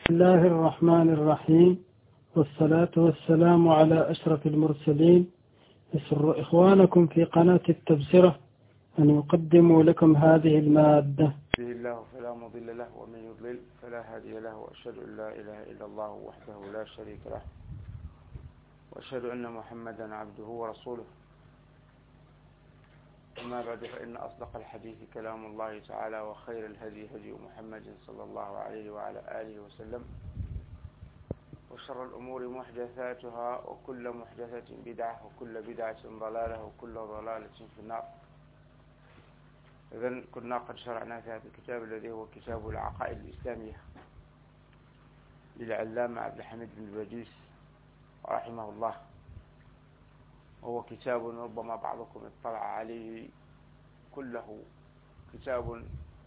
بسم الله الرحمن الرحيم، والصلاة والسلام على أشرف المرسلين. يسر إخوانكم في قناة التبصرة أن يقدموا لكم هذه المادة. به الله فلا مضل له ومن يضلل فلا هادي له، وأشهد أن لا إله إلا الله وحده لا شريك له، وأشهد أن محمدا عبده ورسوله. أما بعد، فإن أصدق الحديث كلام الله تعالى، وخير الهدي هدي محمد صلى الله عليه وعلى آله وسلم، وشر الأمور محدثاتها، وكل محدثة بدعة، وكل بدعة ضلالة، وكل ضلالة في النار. إذن كنا قد شرعنا في هذا الكتاب الذي هو كتاب العقائد الإسلامية للعلامة عبد الحميد بن البديس رحمه الله، وهو كتاب ربما بعضكم اطلع عليه، كله كتاب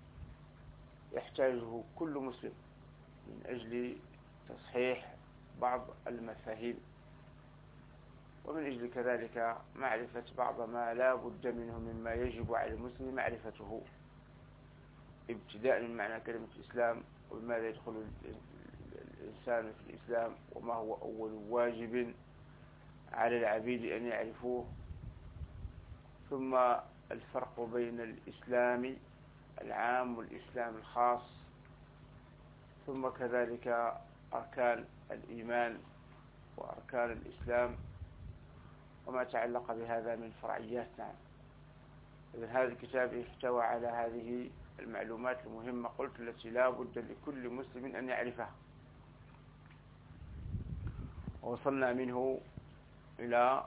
يحتاجه كل مسلم من أجل تصحيح بعض المفاهيم، ومن أجل كذلك معرفة بعض ما لا بد منه مما يجب على المسلم معرفته، ابتداء من معنى كلمة الإسلام، وبماذا يدخل الإنسان في الإسلام، وما هو أول واجب على العبيد أن يعرفوه، ثم الفرق بين الإسلام العام والإسلام الخاص، ثم كذلك أركان الإيمان وأركان الإسلام وما تعلق بهذا من فرعيات. نعم، إذن هذا الكتاب يحتوى على هذه المعلومات المهمة، قلت التي لا بد لكل مسلم أن يعرفها. ووصلنا منه إلى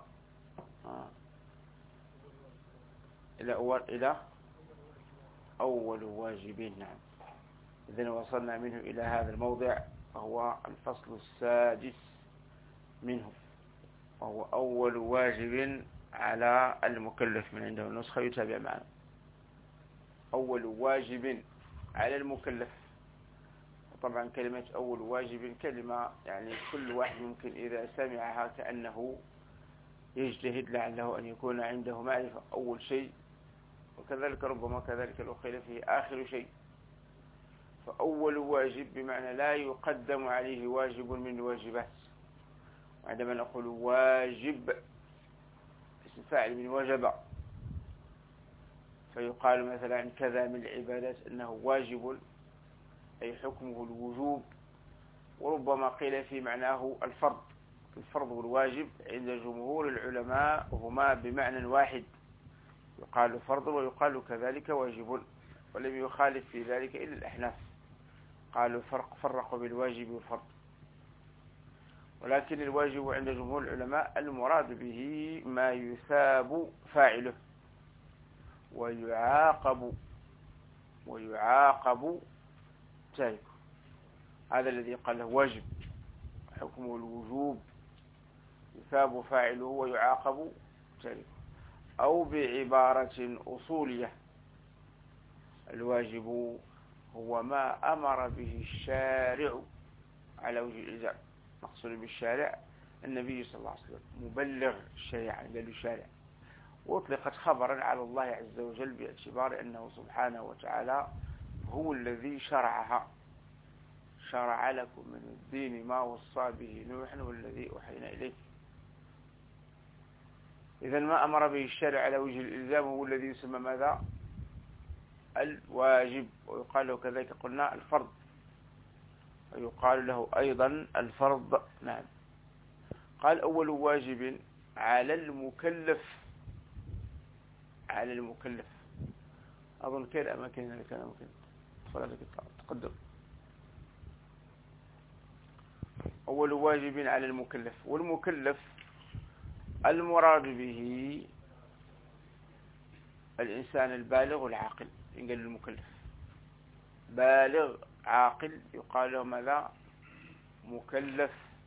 أول واجب. نعم، إذن وصلنا منه إلى هذا الموضع، وهو الفصل السادس منه، وهو أول واجب على المكلف. من عنده النسخة يتابع معنا. أول واجب على المكلف. طبعا كلمة أول واجب كلمة يعني كل واحد ممكن إذا سمعها كأنه يجتهد لعله أن يكون عنده معرفة أول شيء، وكذلك ربما كذلك لو قيل فيه آخر شيء. فأول واجب بمعنى لا يقدم عليه واجب من الواجبات. وعندما نقول واجب اسم فاعل من وجب، فيقال مثلا كذا من العبادات أنه واجب، أي حكمه الوجوب. وربما قيل في معناه الفرض. الفرض والواجب عند جمهور العلماء هما بمعنى واحد، يقال فرض ويقال كذلك واجب، ولم يخالف في ذلك إلا الأحناف، قالوا فرقوا بالواجب والفرض. ولكن الواجب عند جمهور العلماء المراد به ما يثاب فاعله ويعاقب تاركه. هذا الذي قال له واجب، حكمه الوجوب، يثاب فاعله ويعاقب تاركه. أو بعبارة أصولية، الواجب هو ما أمر به الشارع على وجه الإلزام. مقصود بالشارع النبي صلى الله عليه وسلم، مبلغ الشريعة للشارع، وأطلقت خبرا على الله عز وجل باعتبار أنه سبحانه وتعالى هو الذي شرعها. شرع لكم من الدين ما وصى به نوح والذي أوحينا إليه. إذن ما أمر به الشارع على وجه الإلزام هو الذي يسمى ماذا؟ الواجب. ويقال له كذلك قلنا الفرض، ويقال له أيضا الفرض. نعم. قال أول واجب على المكلف. أظن كده أماكن اللي كان ممكن فلذلك تقدم. أول واجب على المكلف. والمكلف المراد به الإنسان البالغ العاقل. إن قال المكلف بالغ عاقل يقال له ماذا؟ مكلف.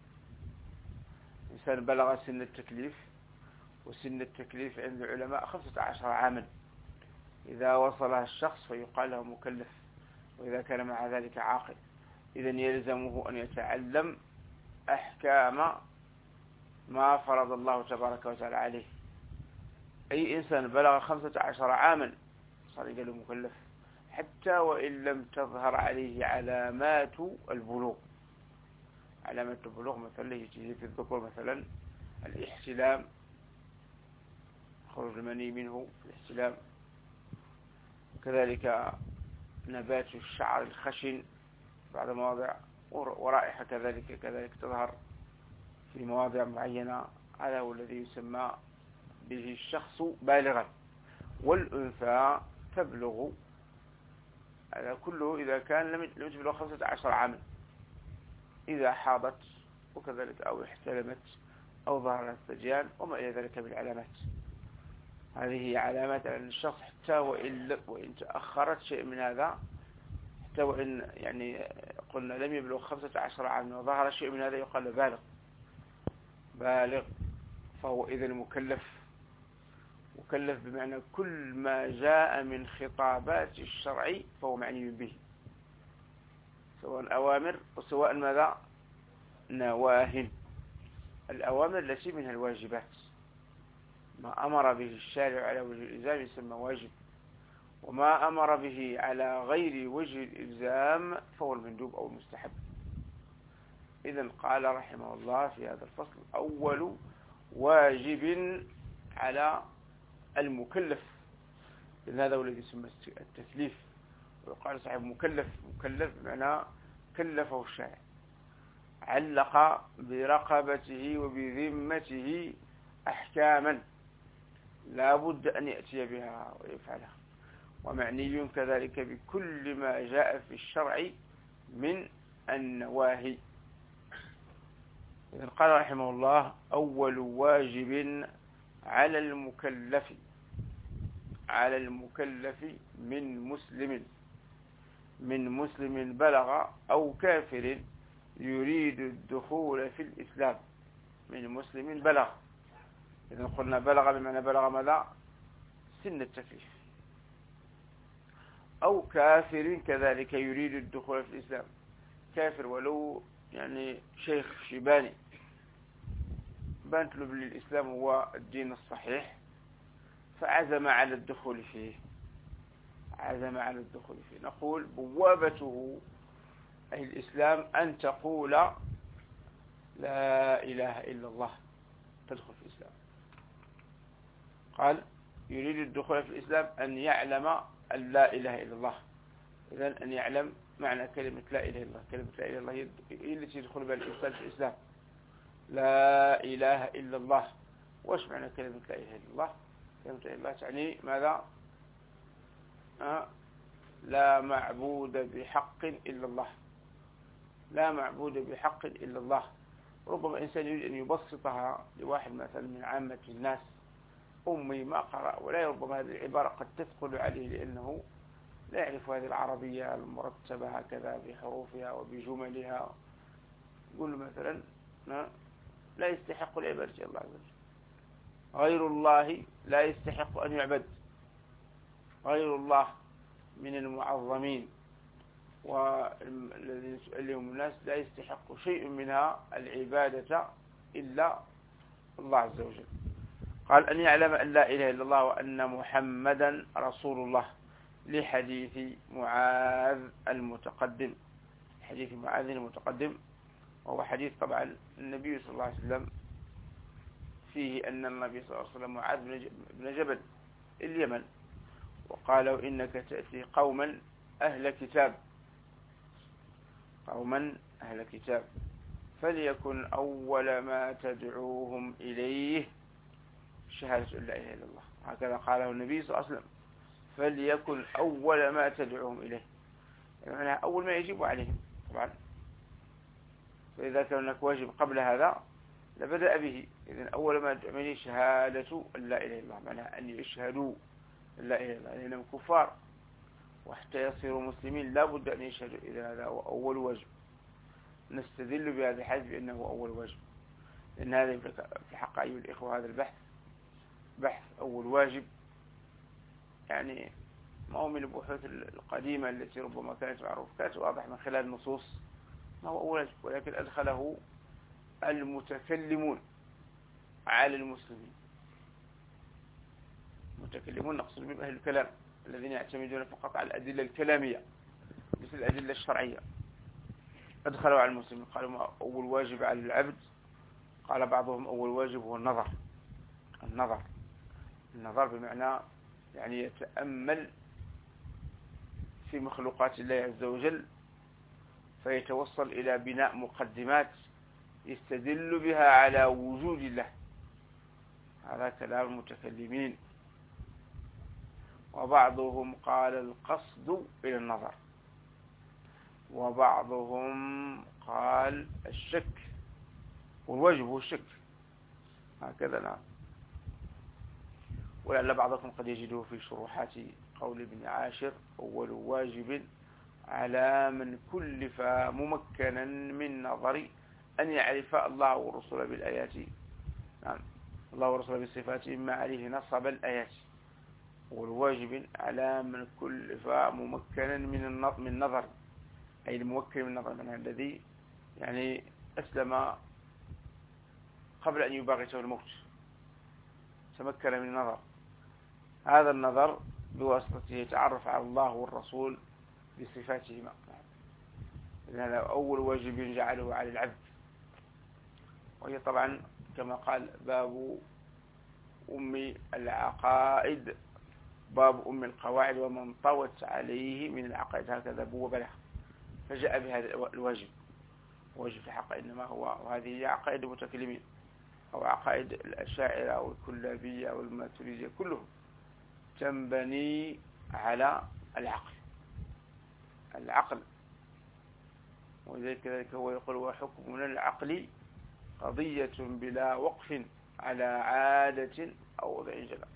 إنسان بلغ سن التكليف، وسن التكليف عند العلماء 15 عاما. إذا وصلها الشخص فيقال له مكلف، وإذا كان مع ذلك عاقل. إذن يلزمه أن يتعلم أحكام ما فرض الله تبارك وتعالى عليه. أي إنسان بلغ 15 عاما صار يقال مكلف، حتى وإن لم تظهر عليه علامات البلوغ. علامة البلوغ مثلا يجي في الذكور مثلا الاحتلام، خروج المني منه الاحتلام، كذلك نبات الشعر الخشن بعد مواضع، ورائحة كذلك تظهر في مواضع معينة. هذا هو الذي يسمى به الشخص بالغا. والأنثى تبلغ، هذا كله إذا كان لم تبلغ 15 عاما، إذا حاضت وكذلك أو احتلمت أو ظهر الثديان وما إلى ذلك من العلامات. هذه هي علامات أن الشخص حتى وإن تأخرت شيء من هذا، حتى وإن يعني قلنا لم يبلغ 15 عاما وظهر شيء من هذا يقال بالغ. فهو إذا مكلف بمعنى كل ما جاء من خطابات الشرع فهو معني به، سواء أوامر وسواء ماذا نواهي. الأوامر التي منها الواجبات، ما أمر به الشارع على وجه الإلزام يسمى واجب، وما أمر به على غير وجه الإلزام فهو المندوب أو المستحب. إذن قال رحمه الله في هذا الفصل: أول واجب على المكلف، لأن هذا هو الذي يسمى التكليف. ويقال صاحب مكلف بمعنى كلفه الشارع، علق برقبته وبذمته أحكاما لا بد أن يأتي بها ويفعلها، ومعني كذلك بكل ما جاء في الشرع من النواهي. إذن قال رحمه الله: أول واجب على المكلف من مسلم بلغ أو كافر يريد الدخول في الإسلام. من مسلم بلغ، إذن قلنا بلغ بمعنى بلغ ماذا؟ سن التكليف. أو كافر كذلك يريد الدخول في الإسلام، كافر ولو يعني شيخ شيباني بانت له بالإسلام هو الدين الصحيح، فعزم على الدخول فيه، نقول بوابته أي الإسلام أن تقول لا إله إلا الله، تدخل في الإسلام. قال يريد الدخول في الإسلام أن يعلم أن لا إله إلا الله. إذن أن يعلم معنى كلمة لا إله إلا الله. كلمة لا إله إلا الله هي التي يدخل بها الإنسان في الإسلام. لا إله إلا الله. وش معنى كلمة لا إله إلا الله؟ كلمة لا إله إلا الله تعني ماذا؟ لا معبود بحق إلا الله. لا معبود بحق إلا الله. ربما إنسان يريد أن يبسطها لواحد مثلا من عامة الناس، أمي ما قرأ، ولا ربما هذه العبارة قد تثقل عليه لأنه لا يعرف هذه العربية المرتبة هكذا بحروفها وبجملها. يقول له مثلا لا يستحق العبادة الله عز وجل، غير الله لا يستحق أن يعبد، غير الله من المعظمين والذين سؤالهم الناس لا يستحق شيء منها العبادة إلا الله عز وجل. قال أن يعلم أن لا إله إلا الله وأن محمدا رسول الله، لحديث معاذ المتقدم. حديث معاذ المتقدم وهو حديث طبعا النبي صلى الله عليه وسلم فيه أن النبي صلى الله عليه وسلم معاذ بن جبل اليمن، وقالوا إنك تأتي قوما أهل كتاب فليكن أول ما تدعوهم إليه شهادة لا إله إلا الله. هكذا قاله النبي صلى الله عليه وسلم، فليكن أول ما تدعوهم إليه، يعني أول ما يجب عليهم طبعا. فإذا كان هناك واجب قبل هذا لبدأ به. إذن أول ما تدعوهم إليه شهادة لا إله إلا الله، معناها أن يشهدوا لا إله إلا الله، لأنهم كفار، وحتى يصيروا مسلمين لا بد أن يشهدوا. إذا هذا هو أول واجب. نستدل بهذا الحديث بأنه أول واجب، لأن هذا في حق أيها الإخوة هذا البحث بحث أول واجب، يعني ما هو من البحوث القديمة التي ربما كانت معروفة، كانت واضح من خلال النصوص ما هو أول واجب، ولكن أدخله المتكلمون على المسلمين. المتكلمون نقصد بهم أهل الكلام الذين يعتمدون فقط على الأدلة الكلامية مثل الأدلة الشرعية. أدخلوا على المسلمين. قالوا أول واجب على العبد، قال بعضهم أول واجب هو النظر. النظر بمعنى يعني يتأمل في مخلوقات الله عز وجل، فيتوصل إلى بناء مقدمات يستدل بها على وجود الله. هذا كلام المتكلمين. وبعضهم قال القصد إلى النظر، وبعضهم قال الشك، والواجب هو الشك، هكذا. نعم. ولعل بعضكم قد يجده في شروحات قول ابن عاشر: أول واجب على من كلف ممكنا من نظر أن يعرف الله ورسوله بالآيات. نعم، الله ورسوله بالصفات مما عليه نصب الآيات. والواجب على من كلف ممكنا من النظر، أي الممكن من النظر، من الذي يعني أسلم قبل أن يباغته الموت، تمكن من النظر. هذا النظر بواسطته يتعرف على الله والرسول بصفاتهما. هذا أول واجب جعله على العبد. وهي طبعا كما قال باب أم العقائد، باب أم القواعد ومن طوت عليه من العقائد، هكذا بوب له، فجاء بهذا الواجب. واجب في الحق إنما هو، وهذه هي عقائد المتكلمين أو عقائد الأشاعرة أو الكلابية أو الماتريدية، كلهم تنبني على العقل. وذلك هو يقول: وحكمنا العقل قضية بلا وقف على عادة أو وضع جلال.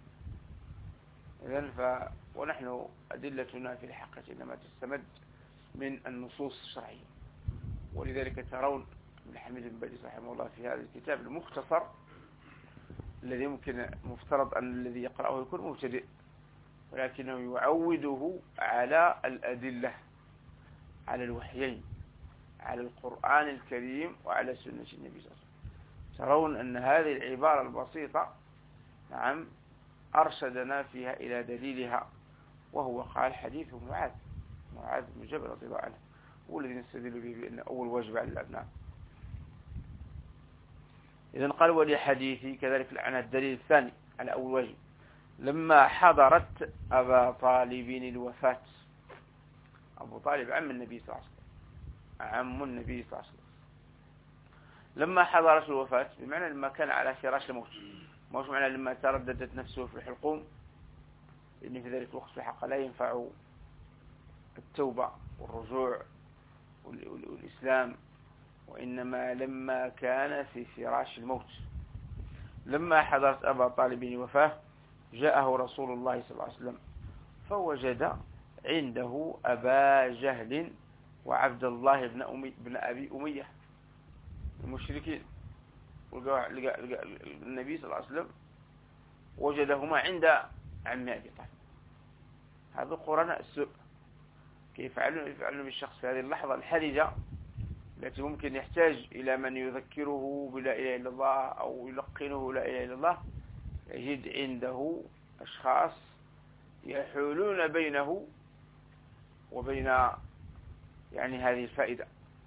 إذن ونحن أدلتنا في الحقيقة إنما تستمد من النصوص الشرعية. ولذلك ترون ابن حميد الباجي رحمه الله في هذا الكتاب المختصر الذي ممكن مفترض أن الذي يقرأه يكون مبتدئ، ولكنه يعوده على الأدلة، على الوحيين، على القرآن الكريم وعلى سنة النبي صلى الله عليه وسلم. ترون أن هذه العبارة البسيطة نعم أرشدنا فيها إلى دليلها، وهو قال حديث معاذ بن جبل رضي الله عنه، هو الذي نستدل به بأن أول واجب على الأبناء. إذن قال: ولحديثي كذلك عن الدليل الثاني على أول واجب: لما حضرت أبا طالب الوفاة. أبو طالب عم النبي صلى الله عليه وسلم، عم النبي صلى الله عليه وسلم. لما حضرت الوفاة بمعنى لما كان على فراش الموت، مش معنى لما ترددت نفسه في الحلقوم، لأن في ذلك الوقت في الحق لا ينفع التوبة والرجوع والإسلام، وإنما لما كان في فراش الموت. لما حضرت أبا طالب الوفاة جاءه رسول الله صلى الله عليه وسلم، فوجد عنده أبا جهل وعبد الله بن أبي أمية المشركين. النبي صلى الله عليه وسلم وجدهما عند عم أبي طالب. هذا قرناء السوء، كيف يفعلون بالشخص في هذه اللحظة الحرجة التي ممكن يحتاج إلى من يذكره بلا إله إلا الله أو يلقنه لا إله إلا الله، يجد عنده أشخاص يحولون بينه وبين يعني هذه الفائدة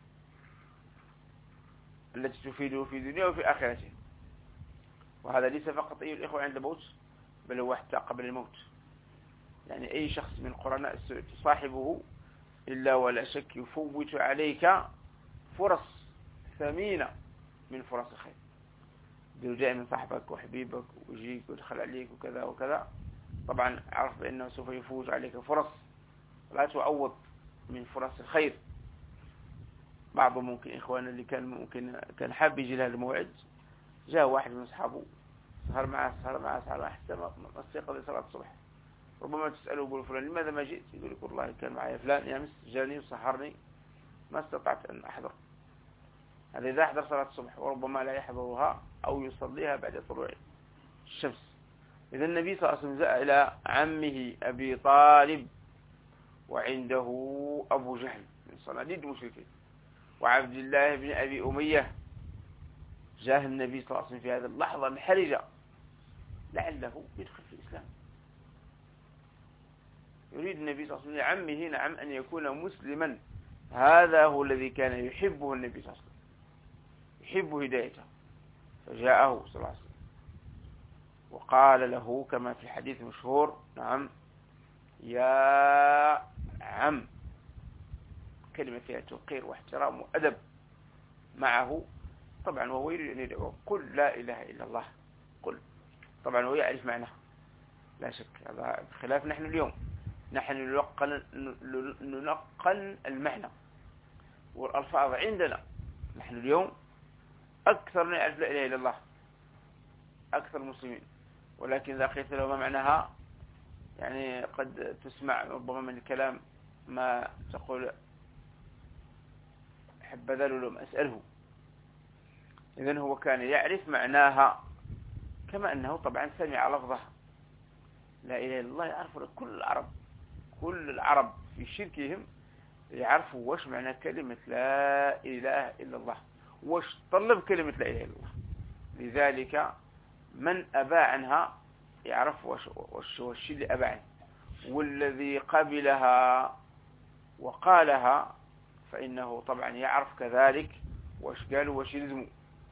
التي تفيده في دنيا وفي آخرته. وهذا ليس فقط أيها الإخوة عند الموت، بل هو حتى قبل الموت. يعني أي شخص من قرناء السوء تصاحبه إلا ولا شك يفوت عليك فرص ثمينة من فرص الخير. لو جاء من صاحبك وحبيبك ويجيك ويدخل عليك وكذا وكذا، طبعا عرف بأنه سوف يفوت عليك فرص لا تعوض من فرص الخير. بعض ممكن إخواننا اللي كان حاب يجي لهذا الموعد، جاء واحد من أصحابه سهر معه حتى ما استيقظ لصلاة الصبح. ربما تسأله يقول: فلان لماذا ما جئت؟ يقول لك: والله كان معي فلان يامس جاني وسهرني ما استطعت أن أحضر. هذا إذا أحضر صلاة الصبح، وربما لا يحضرها أو يصليها بعد طلوع الشمس. إذا النبي صلى الله عليه وسلم جاء إلى عمه أبي طالب وعنده أبو جهل من صناديد المشركين وعبد الله بن أبي أمية. جاء النبي صلى الله عليه وسلم في هذه اللحظة الحرجة لعله يدخل في الإسلام. يريد النبي صلى الله عليه وسلم لعمه نعم أن يكون مسلما هذا هو الذي كان يحبه النبي صلى الله عليه وسلم، يحب هدايته، فجاءه صلى الله عليه وسلم وقال له كما في الحديث المشهور: نعم يا عم، كلمة فيها توقير واحترام وأدب معه. طبعا وهو يريد أن يدعو: قل لا إله إلا الله، قل. طبعا هو يعرف معناه لا شك، هذا بخلاف نحن اليوم، نحن نلقن المعنى والألفاظ عندنا. نحن اليوم أكثر من يعرف لا إله إلا الله، أكثر المسلمين، ولكن إذا قلت له ما معناها يعني قد تسمع ربما من الكلام ما تقول حبذا له لم أسأله. إذن هو كان يعرف معناها، كما أنه طبعا سمع لفظها لا إله إلا الله. يعرف كل العرب في شركهم يعرفوا وش معنى كلمة لا إله إلا الله، وش طلب كلمة لا إله إلا الله. لذلك من أبى عنها يعرف وش اللي أبى عنه، والذي قبلها وقالها فإنه طبعا يعرف كذلك وش قالوا وش يلزموا.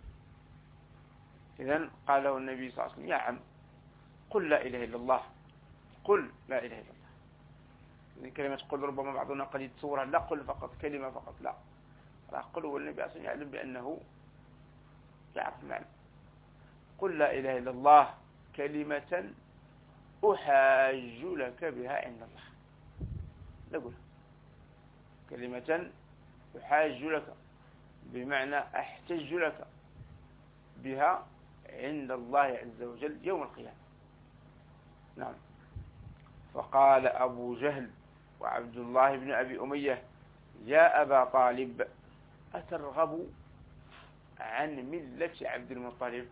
إذن قال له النبي صلى الله عليه وسلم: يا عم، قل لا إله إلا الله، قل لا إله إلا الله. إذن كلمة قل ربما بعضنا قد يتصورها لا قل فقط، كلمة فقط، لا قل، والنبي أصلا يعلم بأنه يعرف المعنى. قل لا إله إلا الله كلمة أحاج لك بها عند الله. نقول كلمة أحاج لك بمعنى أحتج لك بها عند الله عز وجل يوم القيامة. نعم. فقال أبو جهل وعبد الله بن أبي أمية: يا أبا طالب، أترغب عن ملة عبد المطلب؟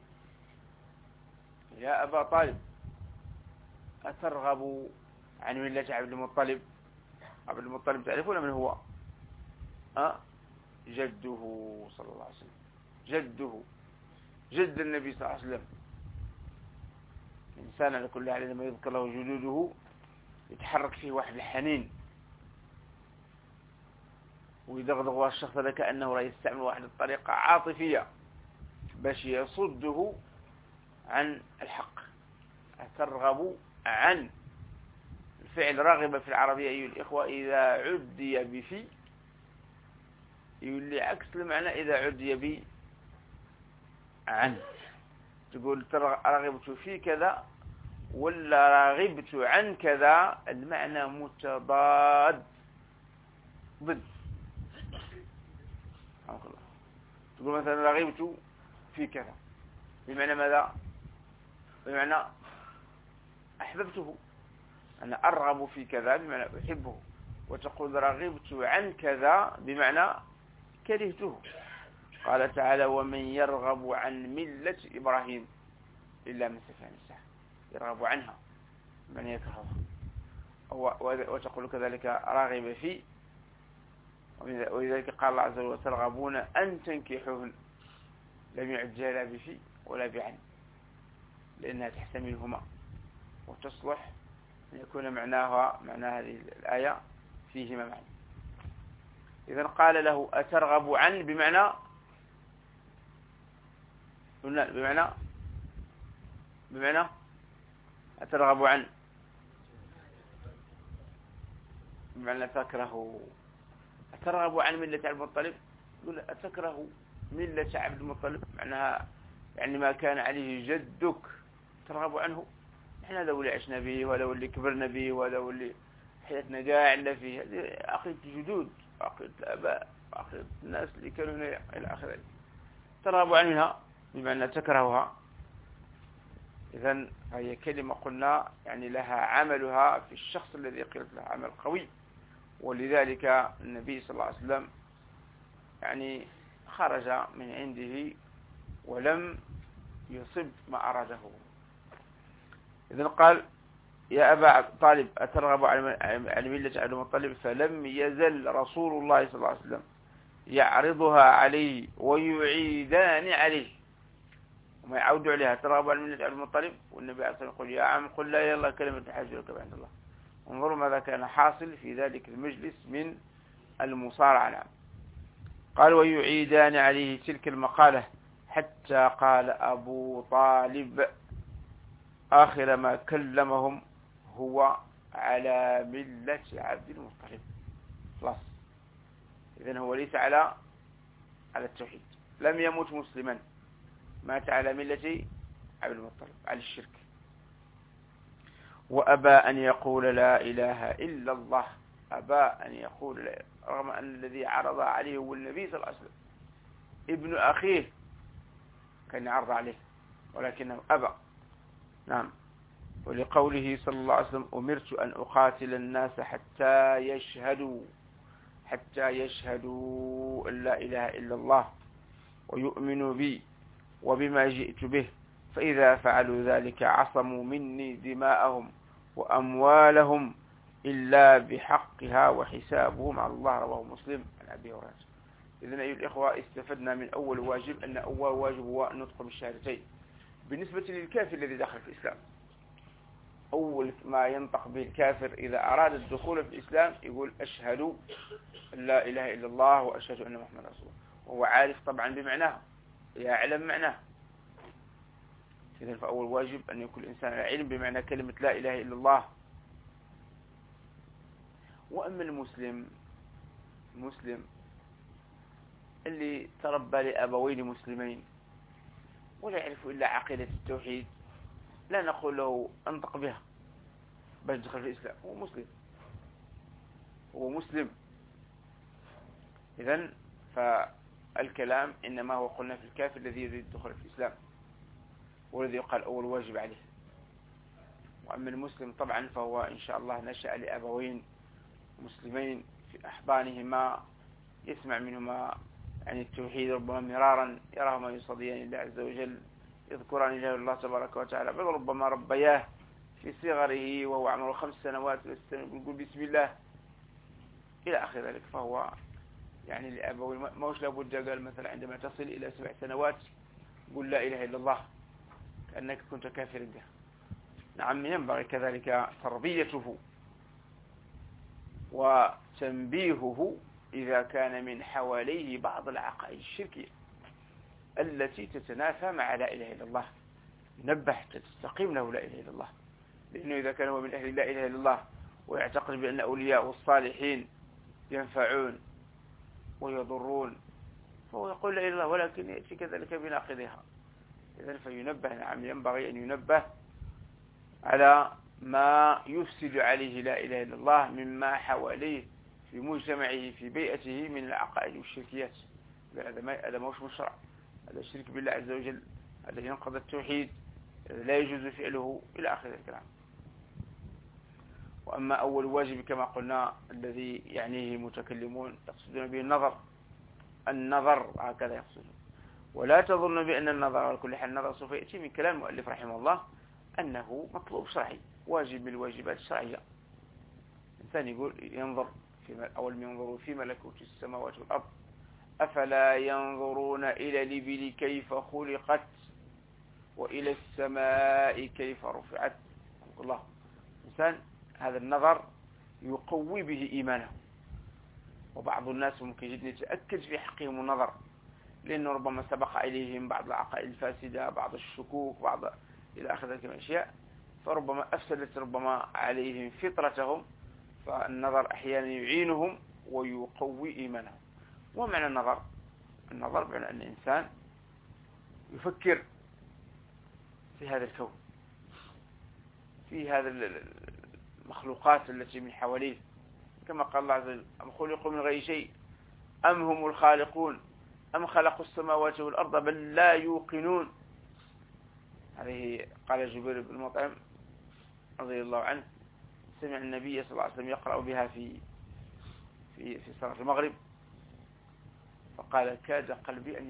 يا أبا طالب، أترغب عن ملة عبد المطلب؟ عبد المطلب تعرفون من هو؟ جده صلى الله عليه وسلم، جده، جد النبي صلى الله عليه وسلم. الإنسان على كل حال لما يذكر له جدوده يتحرك فيه واحد الحنين، ويدغدغ الشخص هذا كأنه لا يستعمل واحد الطريقة عاطفية باش يصده عن الحق. أترغب عن، الفعل راغب في العربية أيها الإخوة إذا عدي بفي يقول لي عكس المعنى إذا عدي بي عن. تقول رغبت في كذا ولا رغبت عن كذا، المعنى متضاد، ضد. تقول مثلا رغبت في كذا بمعنى ماذا؟ بمعنى أحببته، أنا أرغب في كذا بمعنى أحبه. وتقول رغبت عن كذا بمعنى كرهته. قال تعالى: ومن يرغب عن ملة إبراهيم إلا من سفه نفسه. يرغب عنها من يكرهها. وتقول كذلك راغب في، ولذلك قال الله عز وجل: وترغبون أن تنكحوهن. لم يعجل لا بفي ولا بعن، لأنها تحتملهما وتصلح أن يكون معناها معنى هذه الآية فيهما معنى. إذن قال له: أترغب عن بمعنى أترغب عن بمعنى تكره. أترغب عن ملة عبد المطلب، يقول أتكره ملة عبد المطلب، معناها يعني ما كان عليه جدك ترغب عنه. احنا هذا اللي عشنا به، وهذا اللي كبرنا به، وهذا اللي حياتنا قاعدة فيه. هذه عقيدة الجدود، عقيدة الآباء، عقيدة الناس اللي كانوا هنا إلى آخره. ترغب عنها بمعنى تكرهها. إذن هي كلمة قلنا يعني لها عملها في الشخص الذي قلت له عمل قوي. ولذلك النبي صلى الله عليه وسلم يعني خرج من عنده ولم يصب ما أراده. إذن قال: يا أبا طالب، أترغب عن ملة عبد المطلب؟ فلم يزل رسول الله صلى الله عليه وسلم يعرضها عليه ويعيدان عليه، وما يعود عليها. ترغب عن ملة عبد المطلب، والنبي عليه الصلاة والسلام يقول: يا عم، قل لا إله إلا الله كلمة تحاج لك عند الله. انظروا ماذا كان حاصل في ذلك المجلس من المصارعة. نعم. قال ويعيدان عليه تلك المقالة حتى قال أبو طالب آخر ما كلمهم هو على ملة عبد المطلب. خلاص، إذن هو ليس على التوحيد، لم يمت مسلما، مات على ملة عبد المطلب على الشرك. وأبى أن يقول لا إله إلا الله، أبى أن يقول لا، رغم أن الذي عرض عليه هو النبي صلى الله عليه وسلم، ابن أخيه كان يعرض عليه ولكنه أبى. نعم. ولقوله صلى الله عليه وسلم أمرت أن أقاتل الناس حتى يشهدوا أن لا إله إلا الله ويؤمنوا بي وبما جئت به، فإذا فعلوا ذلك عصموا مني دماءهم وأموالهم إلا بحقها وحسابهم على الله. رواه مسلم عن أبي هريرة. إذن أيها الإخوة، استفدنا من أول واجب أن أول واجب هو النطق بالشهادتين. بالنسبة للكافر الذي دخل في الإسلام، أول ما ينطق به الكافر إذا أراد الدخول في الإسلام يقول أشهد أن لا إله إلا الله وأشهد أن محمد رسول الله، وهو عارف طبعا بمعناه، يعلم معناه. إذن فأول واجب أن يكون الإنسان على علم بمعنى كلمة لا إله إلا الله. وأما المسلم اللي تربى لأبوين مسلمين ولا يعرف إلا عقيدة التوحيد، لا نقول له أنطق بها باش دخل في الإسلام، هو مسلم. إذن فالكلام إنما هو قلنا في الكافر الذي يريد الدخول في الإسلام والذي يقال أول واجب عليه. وأما المسلم طبعا فهو إن شاء الله نشأ لأبوين مسلمين في أحضانهما، يسمع منهما عن التوحيد ربما مرارا، يراهما يصليان الله عز وجل، يذكران إله الله تبارك وتعالى، بل ربما ربياه في صغره وهو عمره 5 سنوات يقول بسم الله إلى آخر ذلك. فهو يعني لأبوين ما وش لابد قال مثلا عندما تصل إلى 7 سنوات قل لا إله إلا الله كأنك كنت كافر به. نعم. ينبغي كذلك تربيته وتنبيهه إذا كان من حواليه بعض العقائد الشركية التي تتنافى مع لا إله إلا الله، نبه تستقيم له لا إله إلا الله. لأنه إذا كان هو من أهل لا إله إلا الله ويعتقد بأن أولياء والصالحين ينفعون ويضرون فهو يقول لا إله إلا الله، ولكن يأتي كذلك بناقضها. إذن فينبه. نعم. ينبغي أن ينبه على ما يفسد عليه لا إله إلا الله مما حواليه في مجتمعه في بيئته من العقائد والشركيات. هذا ما هوش مشروع، هذا الشرك بالله عز وجل الذي ينقض التوحيد، لا يجوز فعله إلى آخر الكلام. وأما أول واجب كما قلنا الذي يعنيه المتكلمون يقصدون به النظر هكذا يقصدون. ولا تظن بأن النظر على كل حال، النظر سوف يأتي من كلام المؤلف رحمه الله أنه مطلوب شرعي، واجب من الواجبات الشرعية. الإنسان يقول ينظر أول ينظروا في ملكوت السماوات والأرض أفلا ينظرون إلى الإبل كيف خلقت وإلى السماء كيف رفعت. الله الإنسان هذا النظر يقوي به إيمانه. وبعض الناس ممكن جدا يتأكد في حقهم النظر، لأنه ربما سبق إليهم بعض العقائد الفاسدة، بعض الشكوك، بعض إلى آخر ذلك الأشياء، فربما أفسدت ربما عليهم فطرتهم، فالنظر أحيانا يعينهم ويقوي إيمانهم. ومعنى النظر بمعنى أن الإنسان يفكر في هذا الكون، في هذا المخلوقات التي من حواليه، كما قال الله عز وجل أم خلقوا من غير شيء أم هم الخالقون أم خلقوا السماوات والأرض بل لا يوقنون. هذه قال جبير بن مطعم رضي الله عنه سمع النبي صلى الله عليه وسلم يقرأ بها في صلاة المغرب فقال كاد قلبي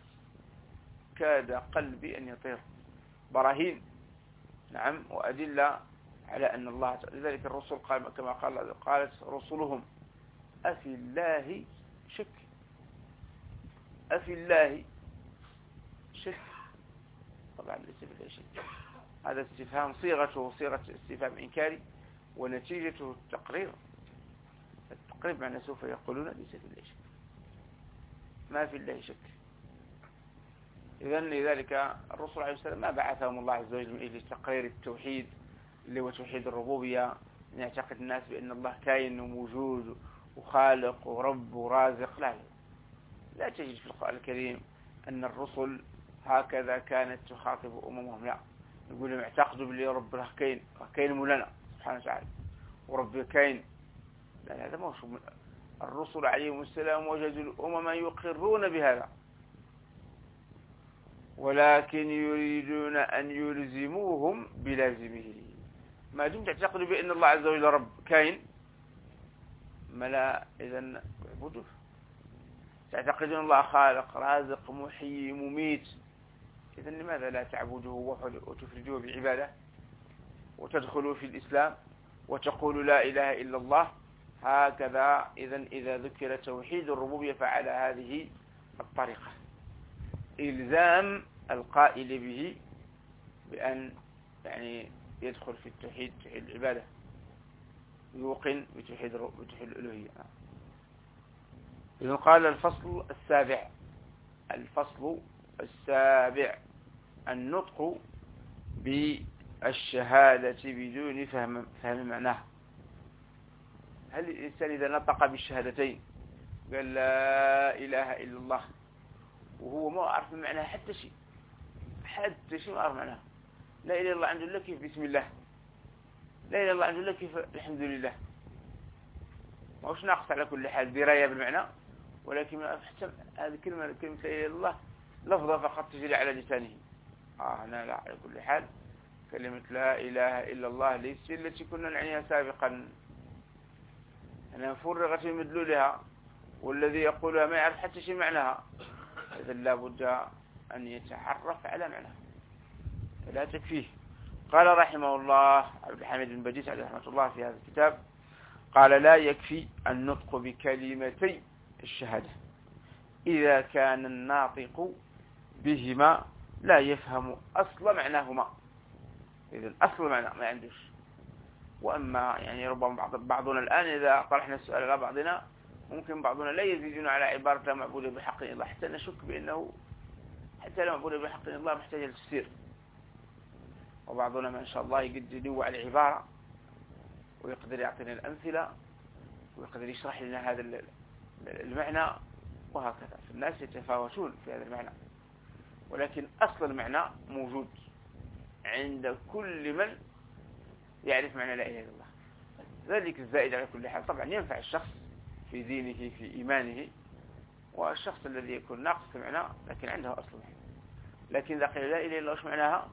أن يطير. براهين نعم وأدلة على أن الله، لذلك الرسل قال كما قالت رسلهم أفي الله شك طبعا ليس بالله شك. هذا استفهام صيغته صيغة استفهام إنكاري ونتيجته التقرير تقريب معنى سوف يقولون ليس في الله شك، ما في الله شك. إذن لذلك الرسول عليه السلام ما بعثهم الله عز وجل من أجل تقرير التوحيد اللي هو توحيد الربوبية، أن يعتقد الناس بأن الله كائن وموجود وخالق ورب ورازق. لا تجد في القرآن الكريم أن الرسل هكذا كانت تخاطب أممهم. لا، يقول لهم اعتقدوا باللي رب الله كائن مولانا سبحانه وتعالى ورب كائن. لا، هذا ما هو الرسل عليهم السلام وجدوا الأمم يقرون بهذا، ولكن يريدون أن يلزموهم بلازمه. ما دمت تعتقدوا بأن الله عز وجل رب كائن، ما لا إذن اعبدوه. تعتقدون الله خالق رازق محيي مميت، إذن لماذا لا تعبدوه وتفردوه بالعبادة وتدخلوا في الإسلام وتقولوا لا إله إلا الله؟ هكذا إذن إذا ذكر توحيد الربوبية فعلى هذه الطريقة، إلزام القائل به بأن يعني يدخل في التوحيد، توحيد العبادة، يوقن بتوحيد الألوهية. إذن قال الفصل السابع النطق بالشهادة بدون فهم معناها. هل الإنسان إذا نطق بالشهادتين قال لا إله إلا الله وهو ما أعرف معناها حتى شيء ما أعرف معناها، لا إله إلا الله عنده لك كيف بسم الله، لا إله إلا الله عنده لك كيف الحمد لله، ما هوش ناقص على كل حال دراية بالمعنى، ولكن حتى هذه كلمة لا إله إلا الله لفظة فقط تجري على لسانه. أنا لا، على كل حال كلمة لا إله إلا الله ليست التي كنا نعنيها سابقا، أنها فرغت من مدلولها، والذي يقولها ما يعرف حتى شيء معناها. إذا لابد أن يتعرف على معناها، لا تكفيه. قال رحمه الله عبد الحميد بن بديس عليه رحمة الله في هذا الكتاب، قال لا يكفي النطق بكلمتي الشهادة إذا كان الناطق بهما لا يفهم أصل معناهما. إذن أصل معنى ما عندوش. وأما يعني ربما بعضنا الآن إذا طرحنا السؤال على بعضنا ممكن بعضنا لا يزيدون على عبارة لا معبود بحق الله، حتى نشك بأنه حتى لا معبود بحق الله محتاج للتفسير. وبعضنا ما شاء الله يقدر ينوع العبارة ويقدر يعطينا الأمثلة ويقدر يشرح لنا هذا المعنى، وهكذا. فالناس يتفاوتون في هذا المعنى، ولكن أصل المعنى موجود عند كل من يعرف معنى لا إله إلا الله. ذلك الزائد على كل حال طبعا ينفع الشخص في دينه في إيمانه، والشخص الذي يكون ناقص في معنى لكن عنده أصل معنى. لكن إذا قيل لا إله إلا الله وش معناها؟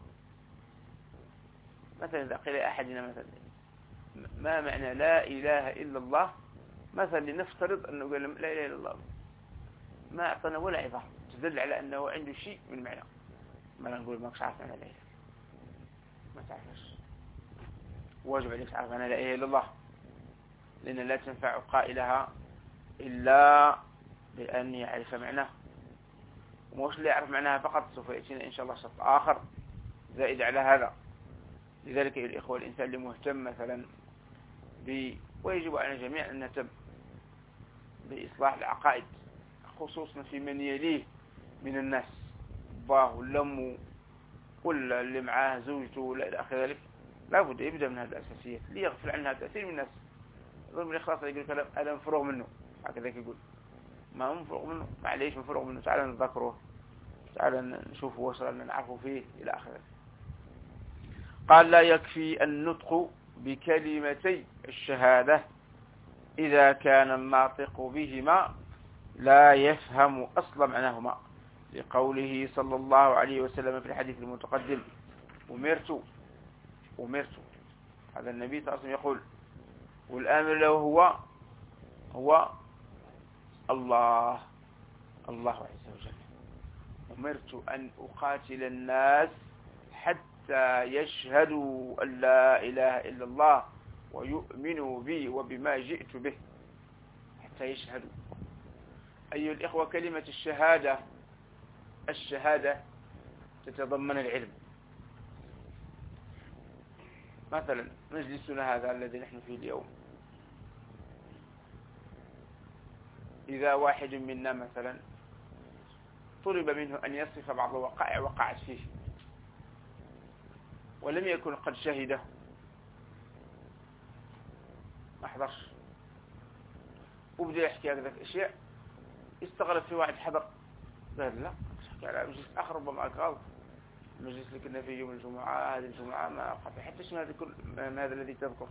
مثلا إذا قيل أحدنا مثلا ما معنى لا إله إلا الله، مثلا لنفترض أنه قال لا إله إلا الله، ما أعطنا ولا عبارة تدل على أنه عنده شيء من معنى. ما نقول ما عارف معنى لا إله، ما تعرفش، واجب عليك تعرف معنى لا إله إلا الله، لأن لا تنفع قائلها إلا بأن يعرف معناه. ومش اللي يعرف معناها فقط، سوف يأتينا إن شاء الله شرط آخر زائد على هذا. لذلك يا الإخوة الإنسان اللي مهتم مثلا ويجب على الجميع أن نهتم بإصلاح العقائد، خصوصا في من يليه من الناس، باه واللم ولا اللي معاه زوجته ولا إلى آخر ذلك. لا بد يبدأ من هذه الأساسيات ليغفل عنها كثير من الناس. يقول من الإخلاص يقول كلام أنا مفروغ منه، هكذا يقول ما هو مفروغ منه، معليش مفروغ منه، تعالى نذكره، تعالى نشوفه وصلنا نعرفه فيه إلى آخر ذلك. قال لا يكفي النطق بكلمتي الشهادة إذا كان الناطق بهما لا يفهم أصل معناهما، لقوله صلى الله عليه وسلم في الحديث المتقدم أمرت. هذا النبي صلى الله عليه وسلم يقول، والآمر له هو الله عز وجل. أمرت أن أقاتل الناس حتى يشهدوا أن لا إله إلا الله ويؤمنوا بي وبما جئت به. حتى يشهدوا. أيها الإخوة كلمة الشهادة تتضمن العلم. مثلا مجلسنا هذا الذي نحن فيه اليوم إذا واحد منا مثلا طلب منه أن يصف بعض الوقائع وقعت فيه ولم يكن قد شهده، ما حضرش، وبدأ يحكي هكذا أشياء، استغرب في واحد حضر، قال لا تحكي على مجلس آخر ربما غلط، المجلس اللي كنا فيه يوم الجمعة، هذه الجمعة ما قطع حتى شيء ما هذا الذي تذكر.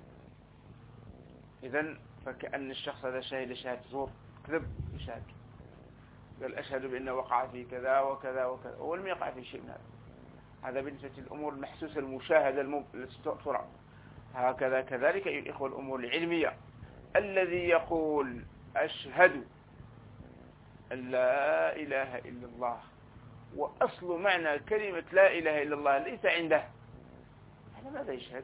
إذن فكأن الشخص هذا شهد شهادة زور، كذب بشهادة، قال أشهد بأنه وقع في كذا وكذا وكذا ولم يقع في شيء من هذا. هذا بالنسبة للأمور المحسوسة المشاهدة التي ترى. هكذا كذلك أيها الإخوة الأمور العلمية، الذي يقول أشهد أن لا إله إلا الله وأصل معنى كلمة لا إله إلا الله ليس عنده، على ماذا يشهد؟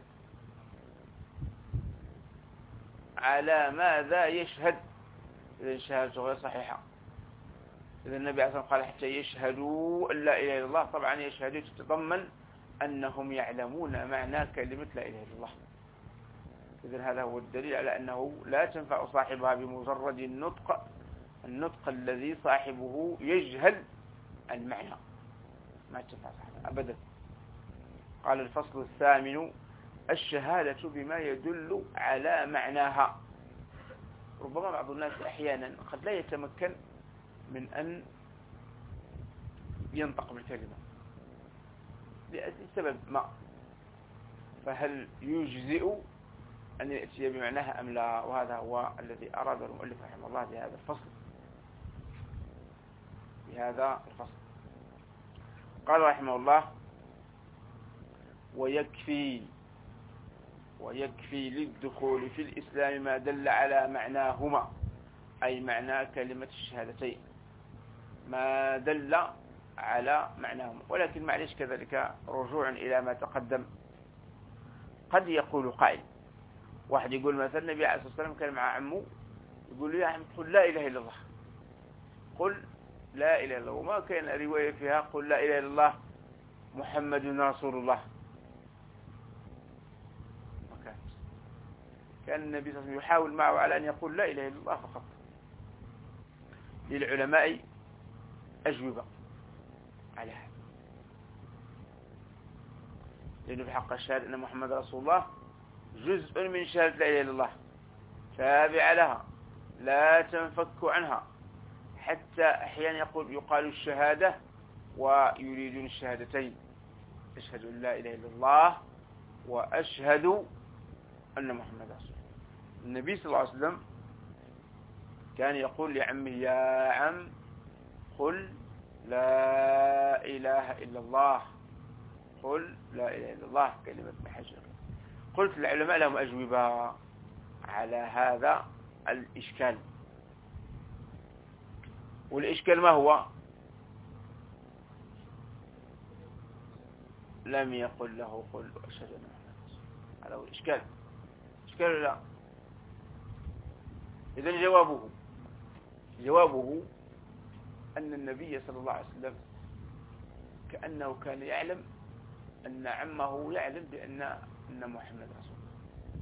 على ماذا يشهد؟ إذا شهادته غير صحيحة. إذا النبي عليه الصلاة والسلام قال حتى يشهدوا أن لا إله إلا الله، طبعا يشهدوا تتضمن أنهم يعلمون معنى كلمة لا إله إلا الله. إذا هذا هو الدليل على أنه لا تنفع صاحبها بمجرد النطق الذي صاحبه يجهل المعنى، ما تنفع صاحبها أبدا. قال الفصل الثامن: الشهادة بما يدل على معناها. ربما بعض الناس أحيانا قد لا يتمكن من أن ينطق بالكلمة لسبب ما، فهل يجزئ أن يأتي بمعناها أم لا؟ وهذا هو الذي أراد المؤلف رحمه الله بهذا الفصل. قال رحمه الله: ويكفي للدخول في الإسلام ما دل على معناهما، أي معنى كلمة الشهادتين، ما دل على معناهما. ولكن معلش كذلك رجوع إلى ما تقدم، قد يقول قائل، واحد يقول مثلا النبي عليه الصلاة والسلام كان مع عمه، يقول له يا عم قل لا إله إلا الله، قل لا إله إلا الله، وما كان رواية فيها قل لا إله إلا الله محمد رسول الله، كان النبي صلى الله عليه وسلم يحاول معه على أن يقول لا إله إلا الله فقط. للعلماء أجوبة على هذا، لأنه بحق الشهادة أن محمد رسول الله جزء من شهادة لا إله إلا الله، تابع لها لا تنفك عنها، حتى أحيانا يقال الشهادة ويريدون الشهادتين، أشهد أن لا إله إلا الله وأشهد أن محمد رسول الله. النبي صلى الله عليه وسلم كان يقول لعمه يا عم قل لا إله إلا الله، قل لا إله إلا الله كلمة محجة. قلت العلماء لهم أجوبة على هذا الإشكال، والإشكال ما هو؟ لم يقل له قل أشهد أن محمد رسول الله، هذا هو الإشكال. إشكال لا. إذن جوابه أن النبي صلى الله عليه وسلم كأنه كان يعلم أن عمه يعلم بأن محمد رسول الله.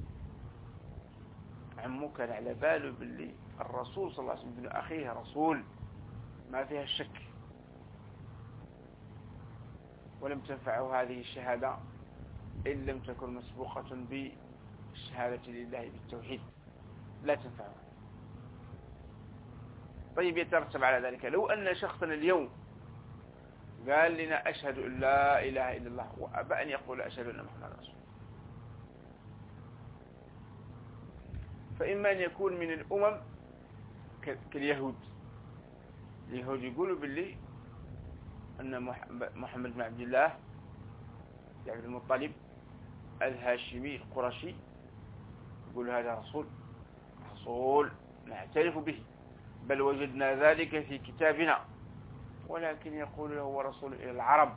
عمه كان على باله باللي الرسول صلى الله عليه وسلم ابن أخيه رسول، ما فيها الشك، ولم تنفعه هذه الشهادة إن لم تكن مسبوقة بالشهادة لله بالتوحيد، لا تنفعه. طيب يترتب على ذلك لو أن شخصا اليوم قال لنا أشهد أن لا إله إلا الله وأبى أن يقول أشهد أن محمد رسول الله، فإما أن يكون من الأمم كاليهود. اليهود يقولوا باللي أن محمد بن عبد الله بن عبد المطلب الهاشمي القرشي، يقول هذا رسول نعترف به، بل وجدنا ذلك في كتابنا، ولكن يقول هو رسول إلى العرب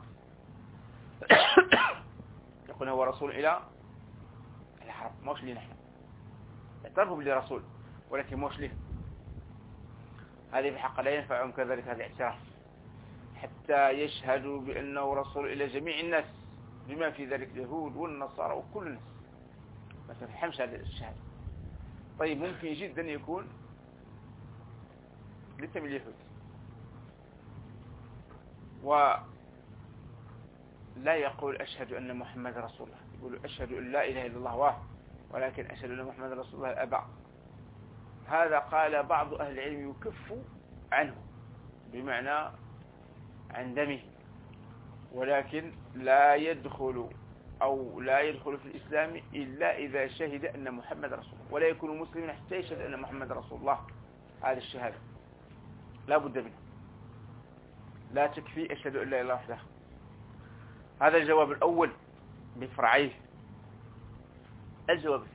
يقول هو رسول إلى العرب، موش لنا نحن، اعترفوا بالله رسول ولكن موش له. هذه في حق لا ينفعهم كذلك هذا الاعتراف حتى يشهدوا بأنه رسول إلى جميع الناس، بما في ذلك اليهود والنصارى وكل الناس، ما تفهمش هذا الشهادة. طيب ممكن جدا يكون ليس من اليهود. ولا يقول أشهد أن محمد رسول الله، يقول أشهد أن لا إله إلا الله ولكن أشهد أن محمد رسول الله أبى. هذا قال بعض أهل العلم يكف عنه بمعنى عن دمه، ولكن لا يدخل في الإسلام إلا إذا شهد أن محمد رسول الله، ولا يكون مسلما حتى يشهد أن محمد رسول الله. هذه الشهادة لا بد منها، لا تكفي أشهد أن لا إله إلا الله وحده. هذا الجواب الأول بفرعيه. الجواب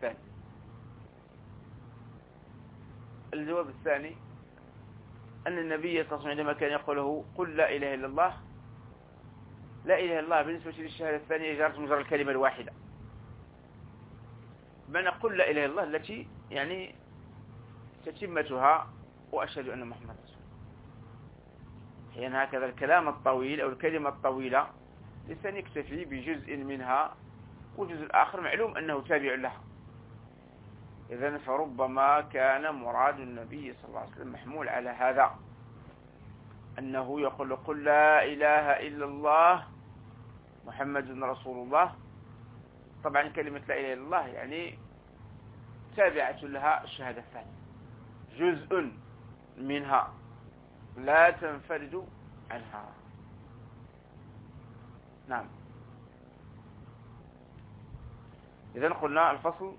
الثاني أن النبي صلى الله عليه وسلم عندما كان يقوله قل لا إله إلا الله، لا إله إلا الله بالنسبة للشهادة الثانية جرت مجرد الكلمة الواحدة، بمعنى قل لا إله إلا الله التي يعني تتمتها وأشهد أن محمد رسول الله. حين هكذا الكلام الطويل أو الكلمة الطويلة لسان يكتفي بجزء منها، والجزء الآخر معلوم أنه تابع لها. إذن فربما كان مراد النبي صلى الله عليه وسلم محمول على هذا، أنه يقول قل لا إله إلا الله محمد رسول الله. طبعا كلمة لا إله إلا الله يعني تابعة لها الشهادة الثانية، جزء منها لا تنفرد عنها. نعم. إذن قلنا الفصل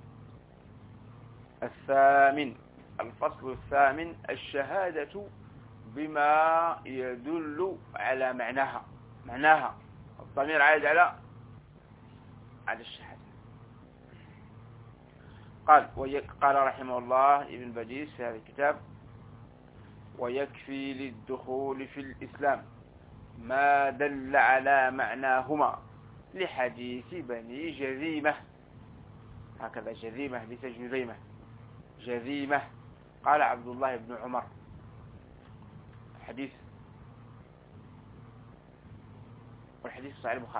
الثامن الشهادة بما يدل على معناها. الضمير عائد على الشهادة. قال رحمه الله ابن بديس في هذا الكتاب: ويكفي للدخول في الإسلام ما دل على معناهما لحديث بني جذيمة. هكذا جذيمة ليس جذيمة، جذيمة. قال عبد الله بن عمر، الحديث والحديث صحيح البخاري.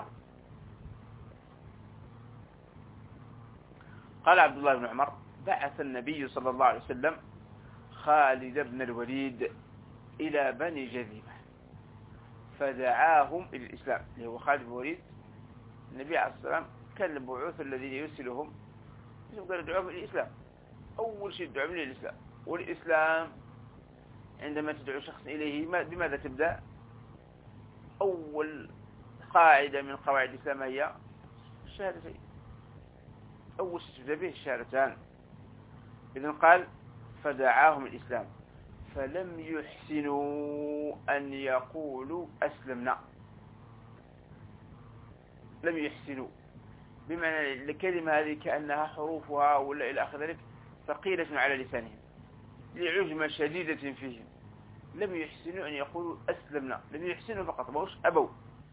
قال عبد الله بن عمر: بعث النبي صلى الله عليه وسلم خالد بن الوليد إلى بني جذيمة فدعاهم إلى الإسلام. اللي هو خالد بن الوليد، النبي عليه الصلاة والسلام كان البعوث الذين يرسلهم قال دعوهم إلى الإسلام. أول شيء دعوهم إلى الإسلام. والإسلام عندما تدعو شخص إليه بماذا تبدأ؟ أول قاعدة من قواعد الإسلام هي الشهادتين. أول شيء تبدأ به الشهادتان. إذن قال فدعاهم الإسلام فلم يحسنوا أن يقولوا أسلمنا. لم يحسنوا بمعنى الكلمة هذه كأنها حروفها ولا إلى آخر ذلك ثقيلة على لسانهم لعجمة شديدة فيهم. لم يحسنوا أن يقولوا أسلمنا، لم يحسنوا فقط، ما أبوا.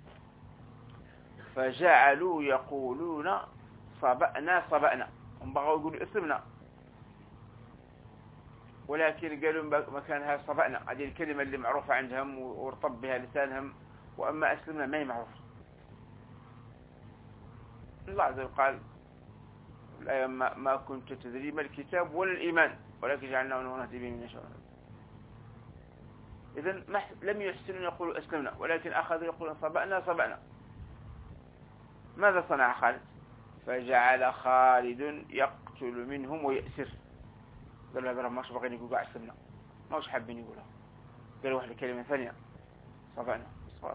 فجعلوا يقولون صبأنا، هم بغوا يقولوا أسلمنا، ولكن قالوا مكانها صبأنا. هذه الكلمة اللي معروفة عندهم وارتب بها لسانهم، وأما أسلمنا ما هي معروفة. الله عز وجل قال الآية: ما كنت تدري ما الكتاب ولا الإيمان ولكن جعلناه نورا نهدي به من نشاء. إذن لم يحسنوا يقولوا أسلمنا، ولكن أخذوا يقولون صبأنا. ماذا صنع خالد؟ فجعل خالد يقتل منهم ويأسر. قالوا هذا ما باغيين يقولوا أسلمنا، ما وش حابين يقولها. قالوا واحدة كلمة ثانية: صبأنا.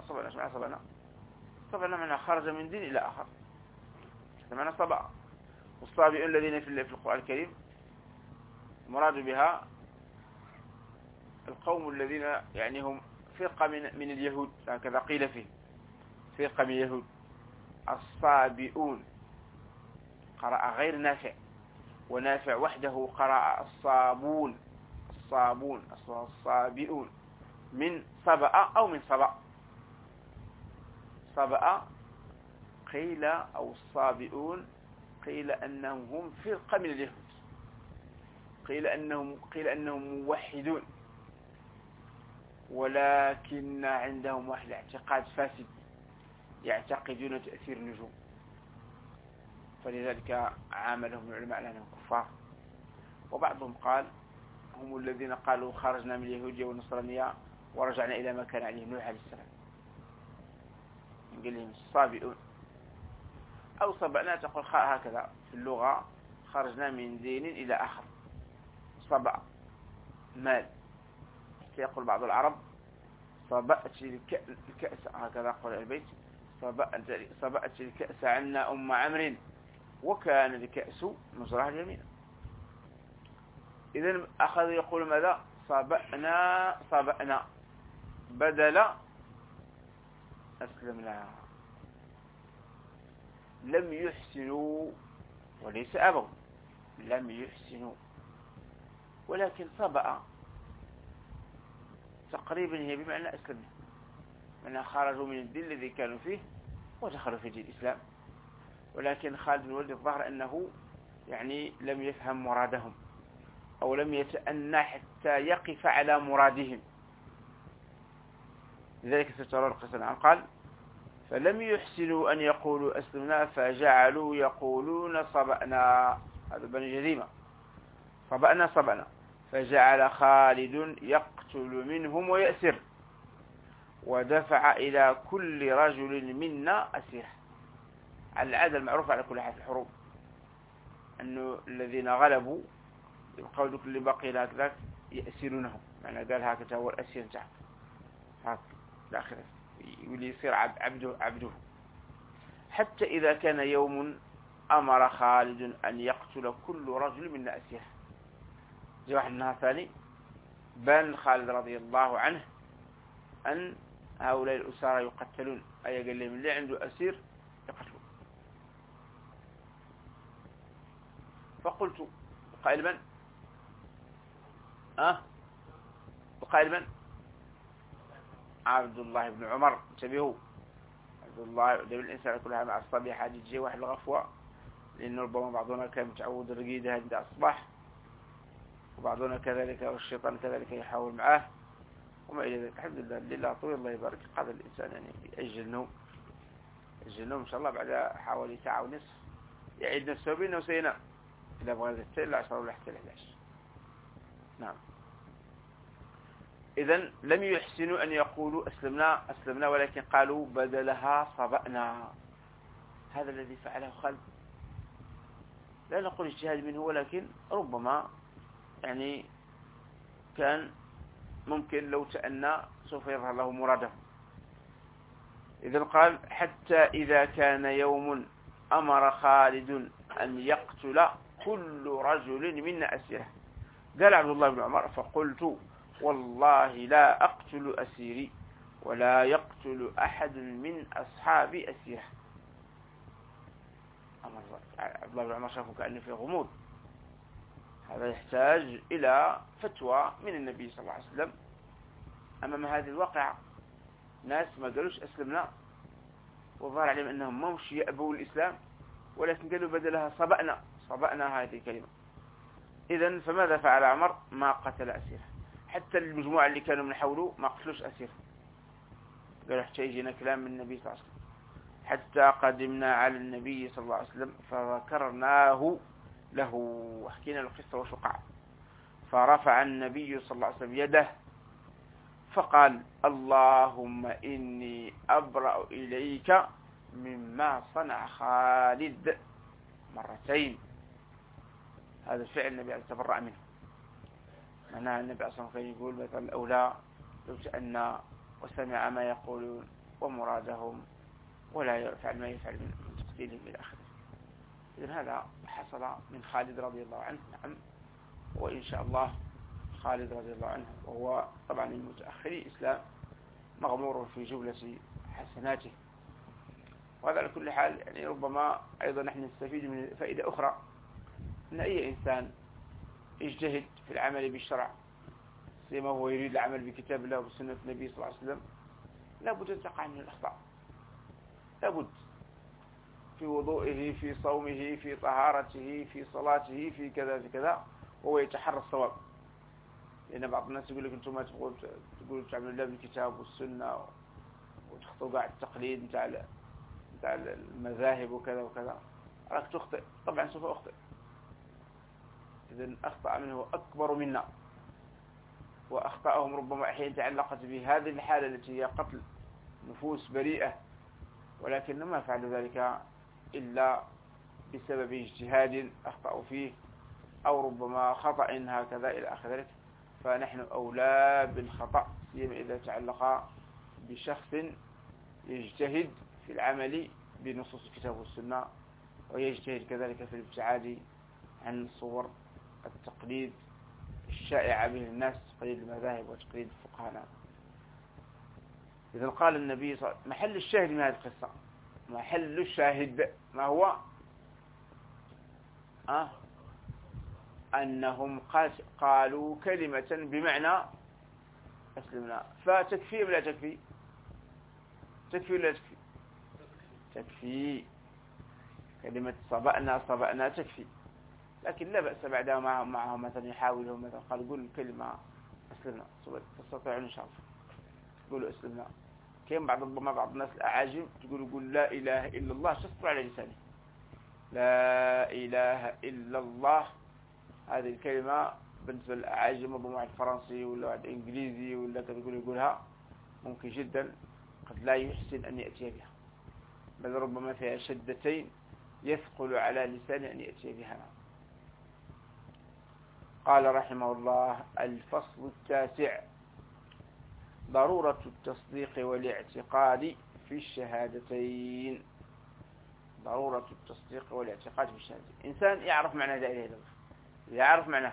صبأنا معناها خرج من دين إلى آخر، معنى صبأ. والصابئون الذين في القرآن الكريم مراد بها القوم الذين يعني هم فرقة من اليهود، هكذا قيل فيه فرقة من اليهود. الصابئون قرأ غير نافع، ونافع وحده قرأ الصابئون من صبأ أو من صبأ. صبأ قيل أو الصابئون قيل أنهم هم فرقة من اليهود، قيل أنهم موحدون، ولكن عندهم واحد اعتقاد فاسد، يعتقدون تأثير النجوم، فلذلك عاملهم العلماء لأنهم كفار. وبعضهم قال هم الذين قالوا خرجنا من اليهودية والنصرانية ورجعنا إلى ما كان عليه نوح عليه السلام. قال لهم الصابئون. أو صبأنا تقول هكذا في اللغة، خرجنا من دين إلى آخر. صبأ مال، يقول بعض العرب صبأت الكأس، هكذا قول البيت، صبأت الكأس عنا أم عمرو وكان الكأس مجرها اليمين. إذن أخذ يقول ماذا؟ صبأنا بدل أسلمنا. لم يحسنوا وليس أبوا، لم يحسنوا، ولكن صبأ تقريبا هي بمعنى أسلمنا، معنى خرجوا من الدين الذي كانوا فيه ودخلوا في دين الإسلام. ولكن خالد بن الوليد الظاهر أنه يعني لم يفهم مرادهم، أو لم يتأنى حتى يقف على مرادهم. لذلك سترى القصة عن قال فلم يحسنوا أن يقولوا أسلمنا فجعلوا يقولون صبأنا. هذا بني جذيمة. صبأنا فجعل خالد يقتل منهم ويأسر، ودفع إلى كل رجل منا أسيره. على العادة المعروفة على كل حال في الحروب أنه الذين غلبوا يبقوا ذوك اللي بقي هكذاك يأسرونهم، معنى قال هكذا هو الأسير تاعك هكذا الآخرة، يولي يصير عبده. حتى إذا كان يوم أمر خالد أن يقتل كل رجل منا أسيره. جاء واحد النهار ثاني بان خالد رضي الله عنه أن هؤلاء الأسارى يقتلون، أي قال لهم اللي عنده أسير يقتلون. فقلت قائل من؟ وقائل من؟ عبد الله بن عمر. انتبهوا، عبد الله دول الإنسان كلها مع الصبي حاجة تجي واحد الغفوة، لأنه ربما بعضنا كان متعود الرقيدة عند الصباح، وبعضنا كذلك والشيطان كذلك يحاول معاه وما إلى ذلك. الحمد لله طول الله يبارك قادر الإنسان يعني يأجل النوم إن شاء الله بعد حوالي ساعة ونصف يعيد نفسه بينه وسينام إذا بغى الساعة 10 ولا حتى 11. نعم. إذن لم يحسنوا أن يقولوا أسلمنا ولكن قالوا بدلها صبأنا. هذا الذي فعله خالد. لا نقول اجتهاد منه، ولكن ربما يعني كان ممكن لو تأنى سوف يظهر له مراده. إذن قال حتى إذا كان يوم أمر خالد أن يقتل كل رجل منا أسيره. قال عبد الله بن عمر فقلت والله لا أقتل أسيري ولا يقتل أحد من أصحابي أسيره. عبد الله بن عمر شافه كأنه في غموض. هذا يحتاج إلى فتوى من النبي صلى الله عليه وسلم أمام هذه الواقعة. ناس ما قالوش أسلمنا، وظهر عليهم أنهم مش يأبوا الإسلام، ولكن قالوا بدلها صبأنا هذه الكلمة. إذن فماذا فعل عمر؟ ما قتل أسيره. حتى المجموعة اللي كانوا من حوله ما قتلوش أسير. قالوا حتى يجينا كلام من النبي صلى الله عليه وسلم. حتى قدمنا على النبي صلى الله عليه وسلم فذكرناه له وحكينا له قصة وشقع. فرفع النبي صلى الله عليه وسلم يده فقال اللهم إني أبرأ إليك مما صنع خالد مرتين. هذا الفعل النبي عليه الصلاة والسلام منه. معناها النبي عليه الصلاة والسلام يقول مثلا الأولى لو تأنى وسمع ما يقولون ومرادهم ولا يفعل ما يفعل من تقتيلهم إلى آخره. إذن هذا حصل من خالد رضي الله عنه. نعم. وإن شاء الله خالد رضي الله عنه وهو طبعا من متأخري الإسلام مغمور في جملة حسناته. وهذا على كل حال يعني ربما أيضا نحن نستفيد من فائدة أخرى، أن أي إنسان يجتهد في العمل بالشرع سيما هو يريد العمل بكتاب الله وبسنة النبي صلى الله عليه وسلم لابد أن تقع من الأخطاء. لابد في وضوئه، في صومه، في طهارته، في صلاته، في كذا في كذا، وهو يتحرى الصواب. لأن بعض الناس يقول لك أنتم ما تقولوا تعملوا الله بالكتاب والسنة وتخطوا قاعد التقليد بتاع المذاهب وكذا وكذا، راك تخطئ. طبعا سوف أخطئ. إذن أخطأ منه أكبر منا وأخطأهم ربما أحيانا تعلقت بهذه الحالة التي هي قتل نفوس بريئة، ولكن ما فعلوا ذلك إلا بسبب اجتهاد أخطأوا فيه أو ربما خطأ هكذا إلى آخر ذلك. فنحن أولى بالخطأ سيما إذا تعلق بشخص يجتهد في العمل بنصوص الكتاب والسنة، ويجتهد كذلك في الابتعاد عن صور التقليد الشائعة بين الناس، تقليد المذاهب وتقليد الفقهاء. إذا قال النبي صلى الله عليه وسلم محل الشاهد من هذه القصة، محل الشاهد ما هو؟ أنهم قالوا كلمة بمعنى أسلمنا، فتكفي ولا تكفي؟ تكفي ولا تكفي؟ تكفي. كلمة صبأنا تكفي، لكن لا بأس بعدها معهم مثلا يحاولهم مثلا قال قول كلمة أسلمنا، تستطيعون إن شاء الله تقولوا أسلمنا. كيف ربما بعض الناس الأعاجم تقول لا إله إلا الله، تسطر على لسانه لا إله إلا الله. هذه الكلمة بالنسبة للأعاجم ربما الفرنسي ولا الإنجليزي ولا كذا يقولها ممكن جدا قد لا يحسن أن يأتي بها، بل ربما فيها شدتين يثقل على لسان أن يأتي بها. قال رحمه الله: الفصل التاسع: ضرورة التصديق والاعتقاد في الشهادتين. ضرورة التصديق والاعتقاد في الشهادتين. إنسان يعرف معنى لا إله إلا الله، يعرف معناه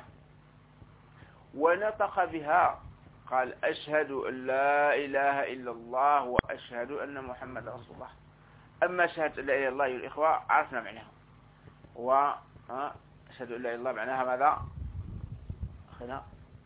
ونطق بها، قال أشهد أن لا إله إلا الله وأشهد أن محمد رسول الله. أما شهادة لا إله إلا الله يا الإخوة عرفنا معناها، أشهد أن لا إله إلا الله معناها ماذا؟ أخنا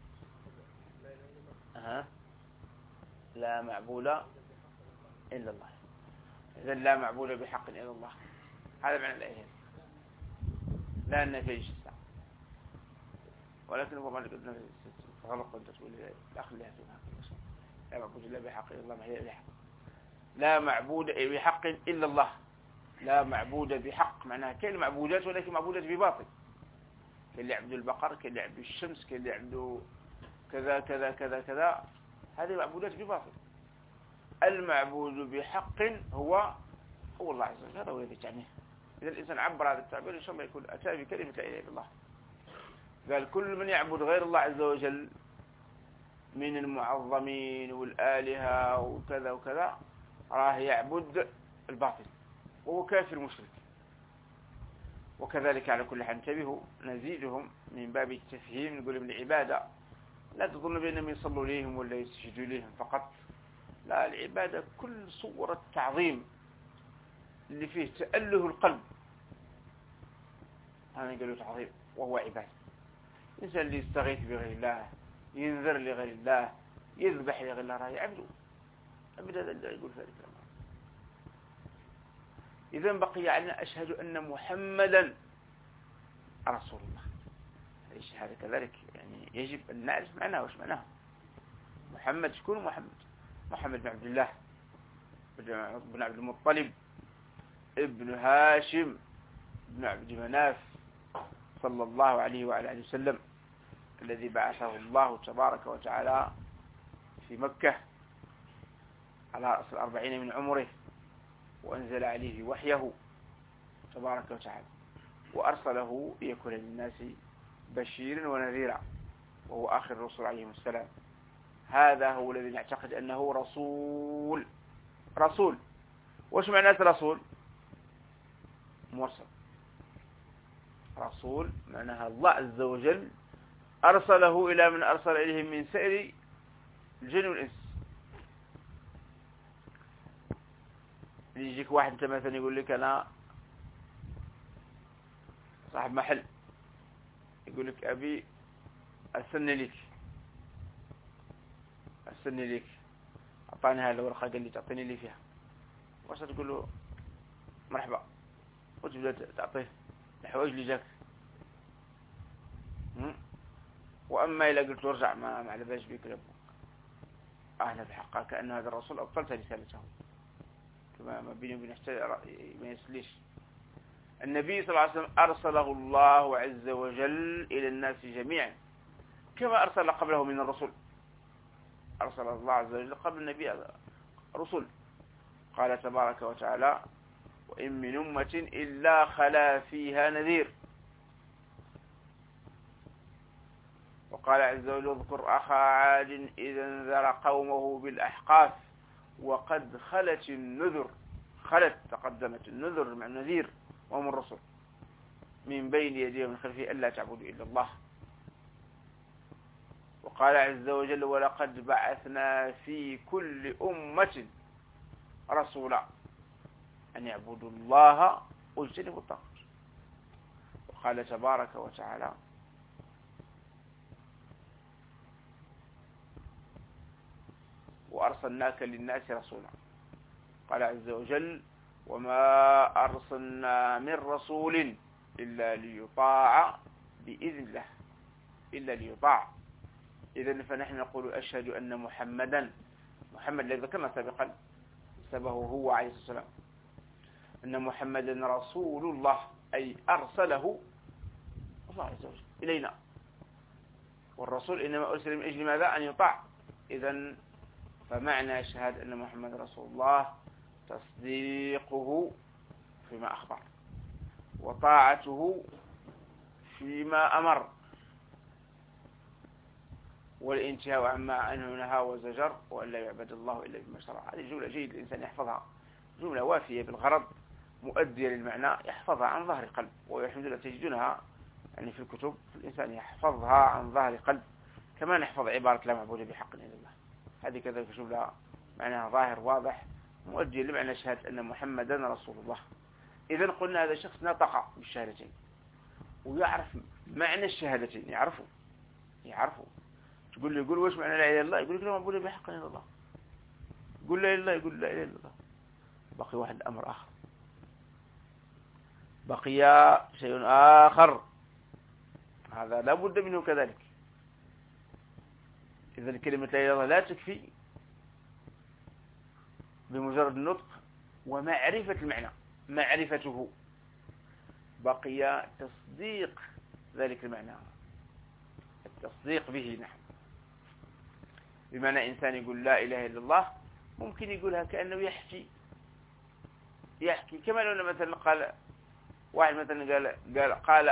لا معبود إلا الله. إذن لا معبود بحق إلا الله، هذا معنى لا إله، لا نفي الشتاء، ولكن هو مالك النفي فغلق أنت تقول لا خليها فيها، لا معبود إلا بحق إلا الله، ما هي إلا حق. لا معبود بحق إلا الله، لا معبود بحق معناها كل معبودات، ولكن معبودات بباطل، كل يعبد البقر، كل يعبد الشمس، كل يعبد كذا كذا كذا كذا، هذه معبودات بباطل. المعبود بحق هو الله عز وجل، هذا هو الذي تعنيه. إذا الإنسان عبر هذا التعبير إن شاء الله يكون أتى بكلمة لا إله إلا الله. قال كل من يعبد غير الله عز وجل من المعظمين والآلهة وكذا وكذا راه يعبد الباطل وهو كافر مشرك. وكذلك على كل حال انتبهوا، نزيدهم من باب التفهيم، نقول لهم العبادة لا تظن بأنهم يصلوا ليهم ولا يسجدوا ليهم فقط، لا، العبادة كل صور التعظيم اللي فيه تأله القلب هذا يقولوا تعظيم وهو عبادة. الإنسان اللي يستغيث بغير الله، ينذر لغير الله، يذبح لغير الله، راه يعبده، أبدا لا يقول ذلك. إذن بقي علينا أشهد أن محمدا رسول الله. هذه الشهادة كذلك يعني يجب أن نعرف معناه، وش معناه محمد. شكون محمد؟ محمد بن عبد الله بن عبد المطلب ابن هاشم بن عبد مناف صلى الله عليه وعلى آله وسلم، الذي بعثه الله تبارك وتعالى في مكة على رأس 40 من عمره، وأنزل عليه وحيه تبارك وتعالى، وأرسله ليكون للناس بشيرا ونذيرا، وهو آخر الرسل عليهم السلام. هذا هو الذي نعتقد أنه رسول. رسول وش معنى رسول؟ مرسل. رسول معناها الله عز وجل أرسله إلى من أرسل إليهم من سائر الجن والإنس. يجيك واحد انت مثلا يقول لك أنا صاحب محل، يقول لك أبي أستني لك، أعطاني هذه الورقة قال لي تعطيني لي فيها، واش تقول له مرحبا وتبدأ تعطيه الحوايج اللي جاك. وأما إذا قلت له ارجع ما على بالش بيك لابوك، أهلا بحقه كأن هذا الرسول أبطلت رسالته، ما بيني وبين ما يسليش. النبي صلى الله عليه وسلم أرسله الله عز وجل إلى الناس جميعا كما أرسل قبله من الرسل أرسل الله عز وجل قبل النبي رسل. قال تبارك وتعالى: وإن من أمة إلا خلا فيها نذير. وقال عز وجل: اذكر أخا عاد إذا انذر قومه بالأحقاف وقد خلت النذر. خلت، تقدمت، النذر مع النذير وهم الرسل، من بين يديه ومن خلفه ألا تعبدوا إلا الله. وقال عز وجل: ولقد بعثنا في كل أمة رسولا أن يعبدوا الله واجتنبوا الطاغوت. وقال تبارك وتعالى: وأرسلناك للناس رسولا. قال عز وجل: وما أرسلنا من رسول إلا ليطاع بإذن الله، إلا ليطاع. إذن فنحن نقول: أشهد أن محمد الذي ذكرنا سابقا سبه هو عليه الصلاة والسلام، أن محمدا رسول الله، أي أرسله الله عز وجل إلينا. والرسول إنما أرسل من أجل ماذا؟ أن يطاع. إذن فمعنى شهادة أن محمد رسول الله تصديقه فيما أخبر، وطاعته فيما أمر، والانتهاء عما عنه نهى وزجر، وأن لا يعبد الله إلا بما شرع. هذه جملة جيد الإنسان يحفظها، جملة وافية بالغرض، مؤدية للمعنى، يحفظها عن ظهر قلب. والحمد لله تجدونها يعني في الكتب، الإنسان يحفظها عن ظهر قلب، كما نحفظ عبارة لا معبود بحق إلا الله. هذه كذلك جملة معناها ظاهر واضح، مؤدية لمعنى شهادة أن محمدا رسول الله. إذن قلنا هذا شخص نطق بالشهادتين ويعرف معنى الشهادتين، يعرفوا. تقول له: يقول وش معنى لا إله إلا الله؟ يقول لك: لا معبود بحق إلا الله. يقول لا إله إلا الله، يقول لا إله إلا الله. بقي واحد أمر آخر، بقي شيء آخر، هذا لا بد منه كذلك. إذا كلمة لا إله إلا الله لا تكفي بمجرد النطق ومعرفة المعنى، معرفته، بقي تصديق ذلك المعنى، التصديق به. نحن بمعنى إنسان يقول لا إله إلا الله ممكن يقولها كأنه يحكي، كما لو مثلا قال واحد مثلا قال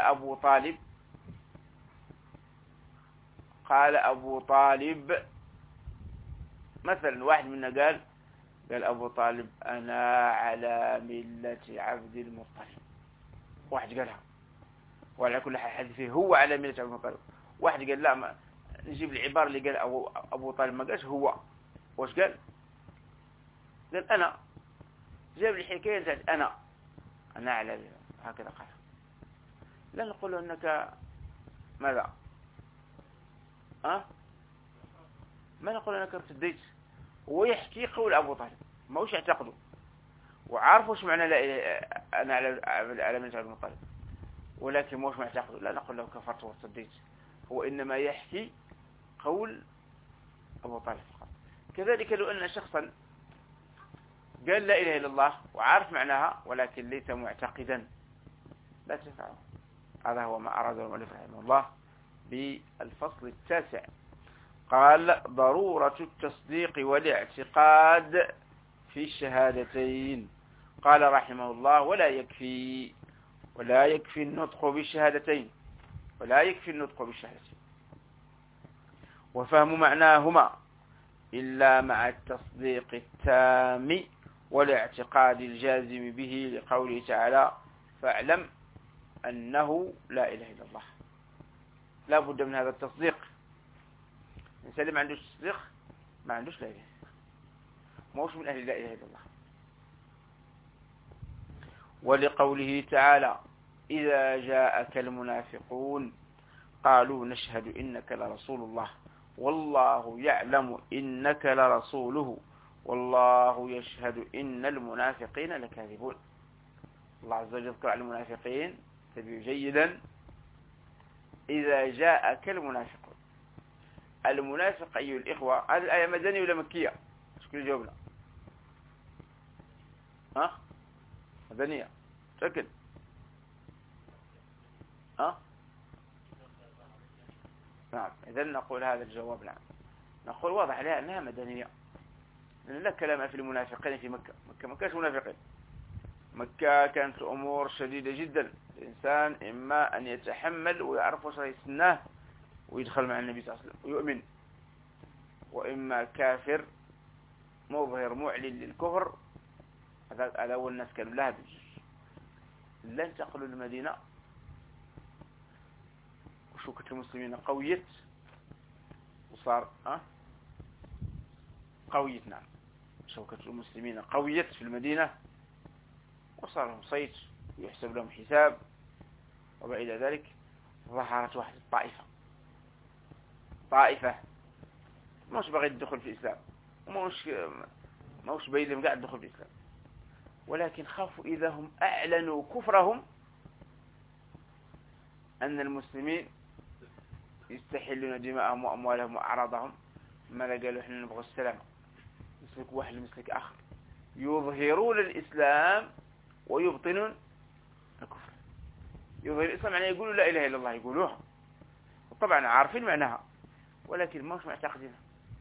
أبو طالب مثلا، واحد منا قال أبو طالب أنا على ملة عبد المطلب. واحد قالها، وعلى كل حال فيه هو على ملة عبد المطلب. واحد قال لا، ما نجيب العبارة اللي قال أبو طالب، ما قالش هو. وش قال أنا. جاب الحكاية ذات أنا على ملة، هكذا قال. لا نقول أنك ماذا ما نقول أنك ارتديت. هو يحكي قول أبو طالب، ما وش يعتقده، وعارف وش معنى لا إله أنا على ملة عبد المطلب، ولكن ما وش معتقده. لا نقول له كفرت وارتديت، هو إنما يحكي قول أبو طالب فقط. كذلك لو أن شخصا قال لا إله إلا الله وعارف معناها ولكن ليس معتقدا، لا تنفعه. هذا هو ما أراد المؤلف رحمه الله بالفصل التاسع. قال: ضرورة التصديق والاعتقاد في الشهادتين. قال رحمه الله: ولا يكفي النطق بالشهادتين، وفهم معناهما إلا مع التصديق التام والاعتقاد الجازم به، لقوله تعالى: فاعلم أنه لا إله إلا الله. لا بد من هذا التصديق. الإنسان اللي ما عندوش تصديق ما عندوش لا إله، ما هوش من أهل لا إله إلا الله. ولقوله تعالى: إذا جاءك المنافقون قالوا نشهد إنك لرسول الله والله يعلم إنك لرسوله والله يشهد إن المنافقين لكاذبون. الله عز وجل يذكر على المنافقين تبيه جيدا: إذا جاءك المنافقون. المنافق أيها الإخوة، هذه الآية مدنية ولا مكية؟ شكرا جاوبنا. مدنية شكل. نعم، إذن نقول هذا الجواب نعم. نقول واضح عليها أنها مدنية، لأن لا كلام في المنافقين في مكة. مكة ما كانش منافقين، مكة كانت الأمور شديدة جدا. الإنسان إما أن يتحمل ويعرف وش يسناه ويدخل مع النبي صلى الله عليه وسلم ويؤمن، وإما كافر مظهر معلن للكفر. هذا أول الناس كانوا لها بجيش. لا انتقلوا للمدينة وشوكة المسلمين قويت وصار قويت. نعم، شوكة المسلمين قويت في المدينة وصار لهم صيت ويحسب لهم حساب. وبعد ذلك ظهرت واحدة طائفة مش بغيت تدخل في الإسلام، مش باين لهم قاعد تدخل في الإسلام، ولكن خافوا إذا هم أعلنوا كفرهم أن المسلمين يستحلون دماءهم وأموالهم وأعراضهم. ماذا قالوا؟ إحنا نبغى السلام، مسلك واحد مسلك آخر، يظهرون الإسلام ويبطنون الكفر. يظهر الإسلام يعني يقولوا لا إله إلا الله، يقولوها طبعا عارفين معناها، ولكن ما مش معتقدين.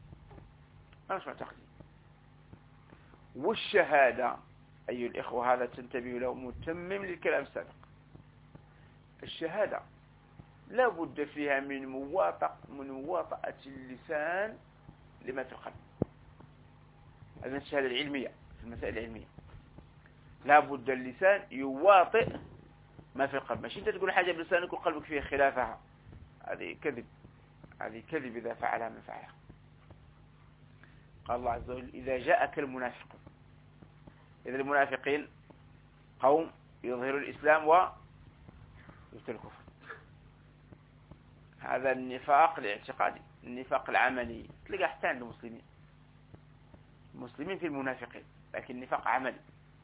والشهادة أيها الإخوة هذا تنتبهوا له، متمم للكلام السابق. الشهادة لا بد فيها من مواطأة اللسان لما في القلب. هذه الشهادة العلمية في المسائل العلمية، لا بد اللسان يواطئ ما في القلب. مش أنت تقول حاجة بلسانك وقلبك فيها خلافها، هذه كذب إذا فعلها من فعلها. قال الله عز وجل إذا جاءك المنافقون. إذا المنافقين قوم يظهروا الإسلام ويبطلوا الكفر. هذا النفاق الاعتقادي. النفاق العملي تلقى حتى عند المسلمين في المنافقين، لكن النفاق عملي.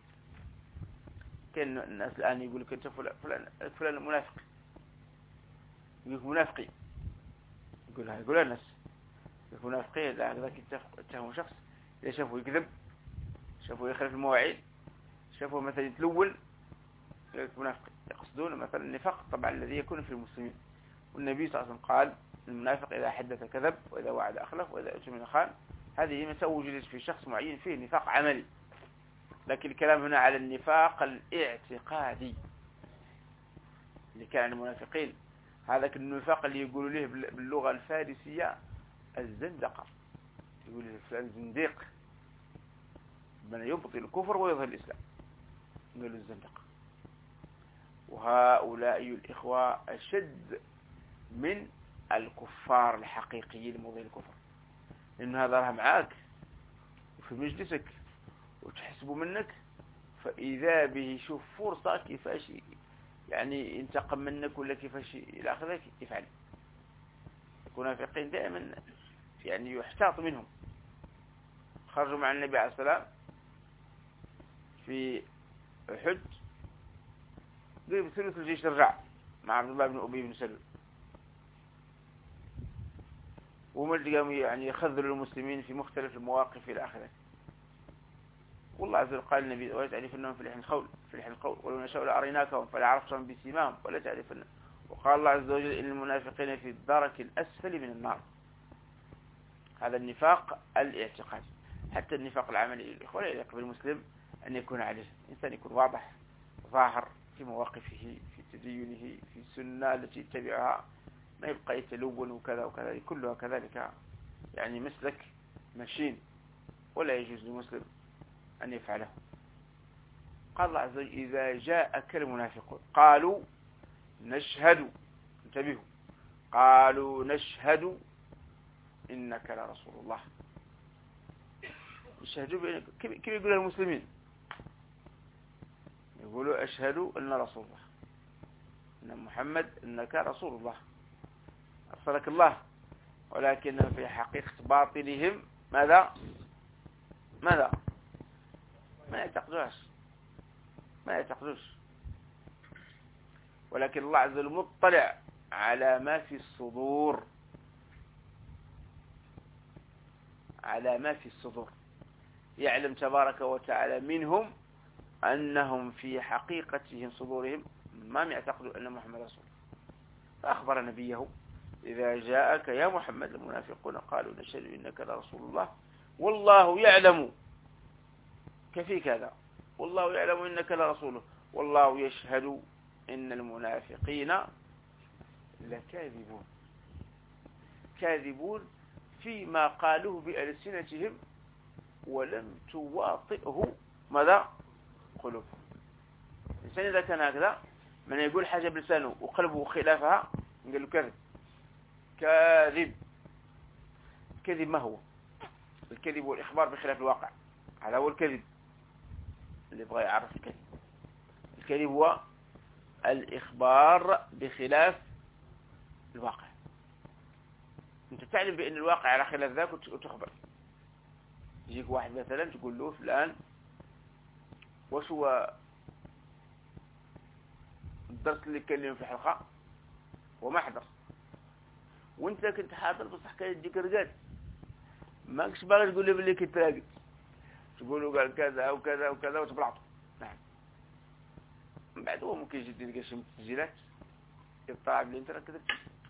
كان الناس الآن يقول لك أنت فلان منافق، يقول لك منافقين، يقول الناس المنافقين. لا هذاك يتهم شخص إذا شافوا يكذب، شافوا يخالف المواعيد، شافوا مثلا يتلول، منافق. يقصدون مثلا النفاق طبعا الذي يكون في المسلمين. والنبي صلى الله عليه وسلم قال المنافق إذا حدث كذب وإذا وعد أخلف وإذا أؤتمن خان. هذه مسألة وجدت في شخص معين فيه نفاق عملي، لكن الكلام هنا على النفاق الاعتقادي اللي كان المنافقين. هذاك النفاق اللي يقولوا له باللغة الفارسية الزندقة، يقول له فلان زنديق، من يبطل الكفر ويظهر الإسلام، قالوا الزندقة. وهؤلاء الإخوة أشد من الكفار الحقيقيين مظهر الكفر، لأن هذا راه معاك وفي مجلسك وتحسبوا منك، فإذا به يشوف فرصة كيفاش يعني ينتقم منك ولا كيفاش إلى آخره يفعل. المنافقين دائما يعني يحتاط منهم. خرجوا مع النبي عليه السلام في أحد، قريب ثلث الجيش رجع مع عبد الله بن أبي بن سلول، ومن قاموا يعني يخذلوا المسلمين في مختلف المواقف إلى آخره. والله عز وجل قال النبي ولا تعرفنهم في لحن القول ولو نشاء لأريناكهم فلا عرفتهم بسيماهم ولا تعرفنهم. وقال الله عز وجل إن المنافقين في الدرك الأسفل من النار. هذا النفاق الاعتقادي. حتى النفاق العملي الإخوة لا يليق بالمسلم أن يكون عليه. إنسان يكون واضح ظاهر في مواقفه، في تدينه، في السنة التي يتبعها، ما يبقى يتلون وكذا وكذا، كلها كذلك يعني مسلك مشين، ولا يجوز للمسلم أن يفعله. قال الله عز وجل إذا جاءك المنافقون قالوا نشهد، انتبهوا، قالوا نشهد إنك لرسول الله. يشهدوا كيف يقولوا المسلمين؟ يقولوا أشهد أن رسول الله، أن محمد أنك رسول الله أرسلك الله، ولكن في حقيقة باطنهم ماذا ما يعتقدوش. ولكن الله عز وجل مطلع على ما في الصدور، يعلم تبارك وتعالى منهم أنهم في حقيقتهم صدورهم ما يعتقدوا أن محمد رسول الله. فأخبر نبيه إذا جاءك يا محمد المنافقون قالوا نشهد إنك لرسول الله والله يعلم كفيك هذا، والله يعلم إنك لرسوله والله يشهد إن المنافقين لكاذبون، كاذبون فيما قالوه بألسنتهم ولم تواطئه ماذا قلوبهم. الإنسان إذا كان هكذا من يقول حاجة بلسانه وقلبه خلافها نقول له كذب، كاذب. الكذب ما هو؟ الكذب هو الإخبار بخلاف الواقع، هذا هو الكذب اللي يبغى يعرف الكذب. الكذب هو الإخبار بخلاف الواقع. أنت تعلم بأن الواقع على خلاف ذاك وتخبر. يجيك واحد مثلا تقول له فلان وش هو الدرس اللي كلم في الحلقة وما حضر، وانت كنت حاضر بصح كان يديك رقاد ما كنتش باغي تقول له باللي كنت راقد، تقول له قال كذا وكذا وكذا وتبلعطه. نعم. من بعد هو ممكن يجي يلقى شي تسجيلات يطلع بلي انت كذبت،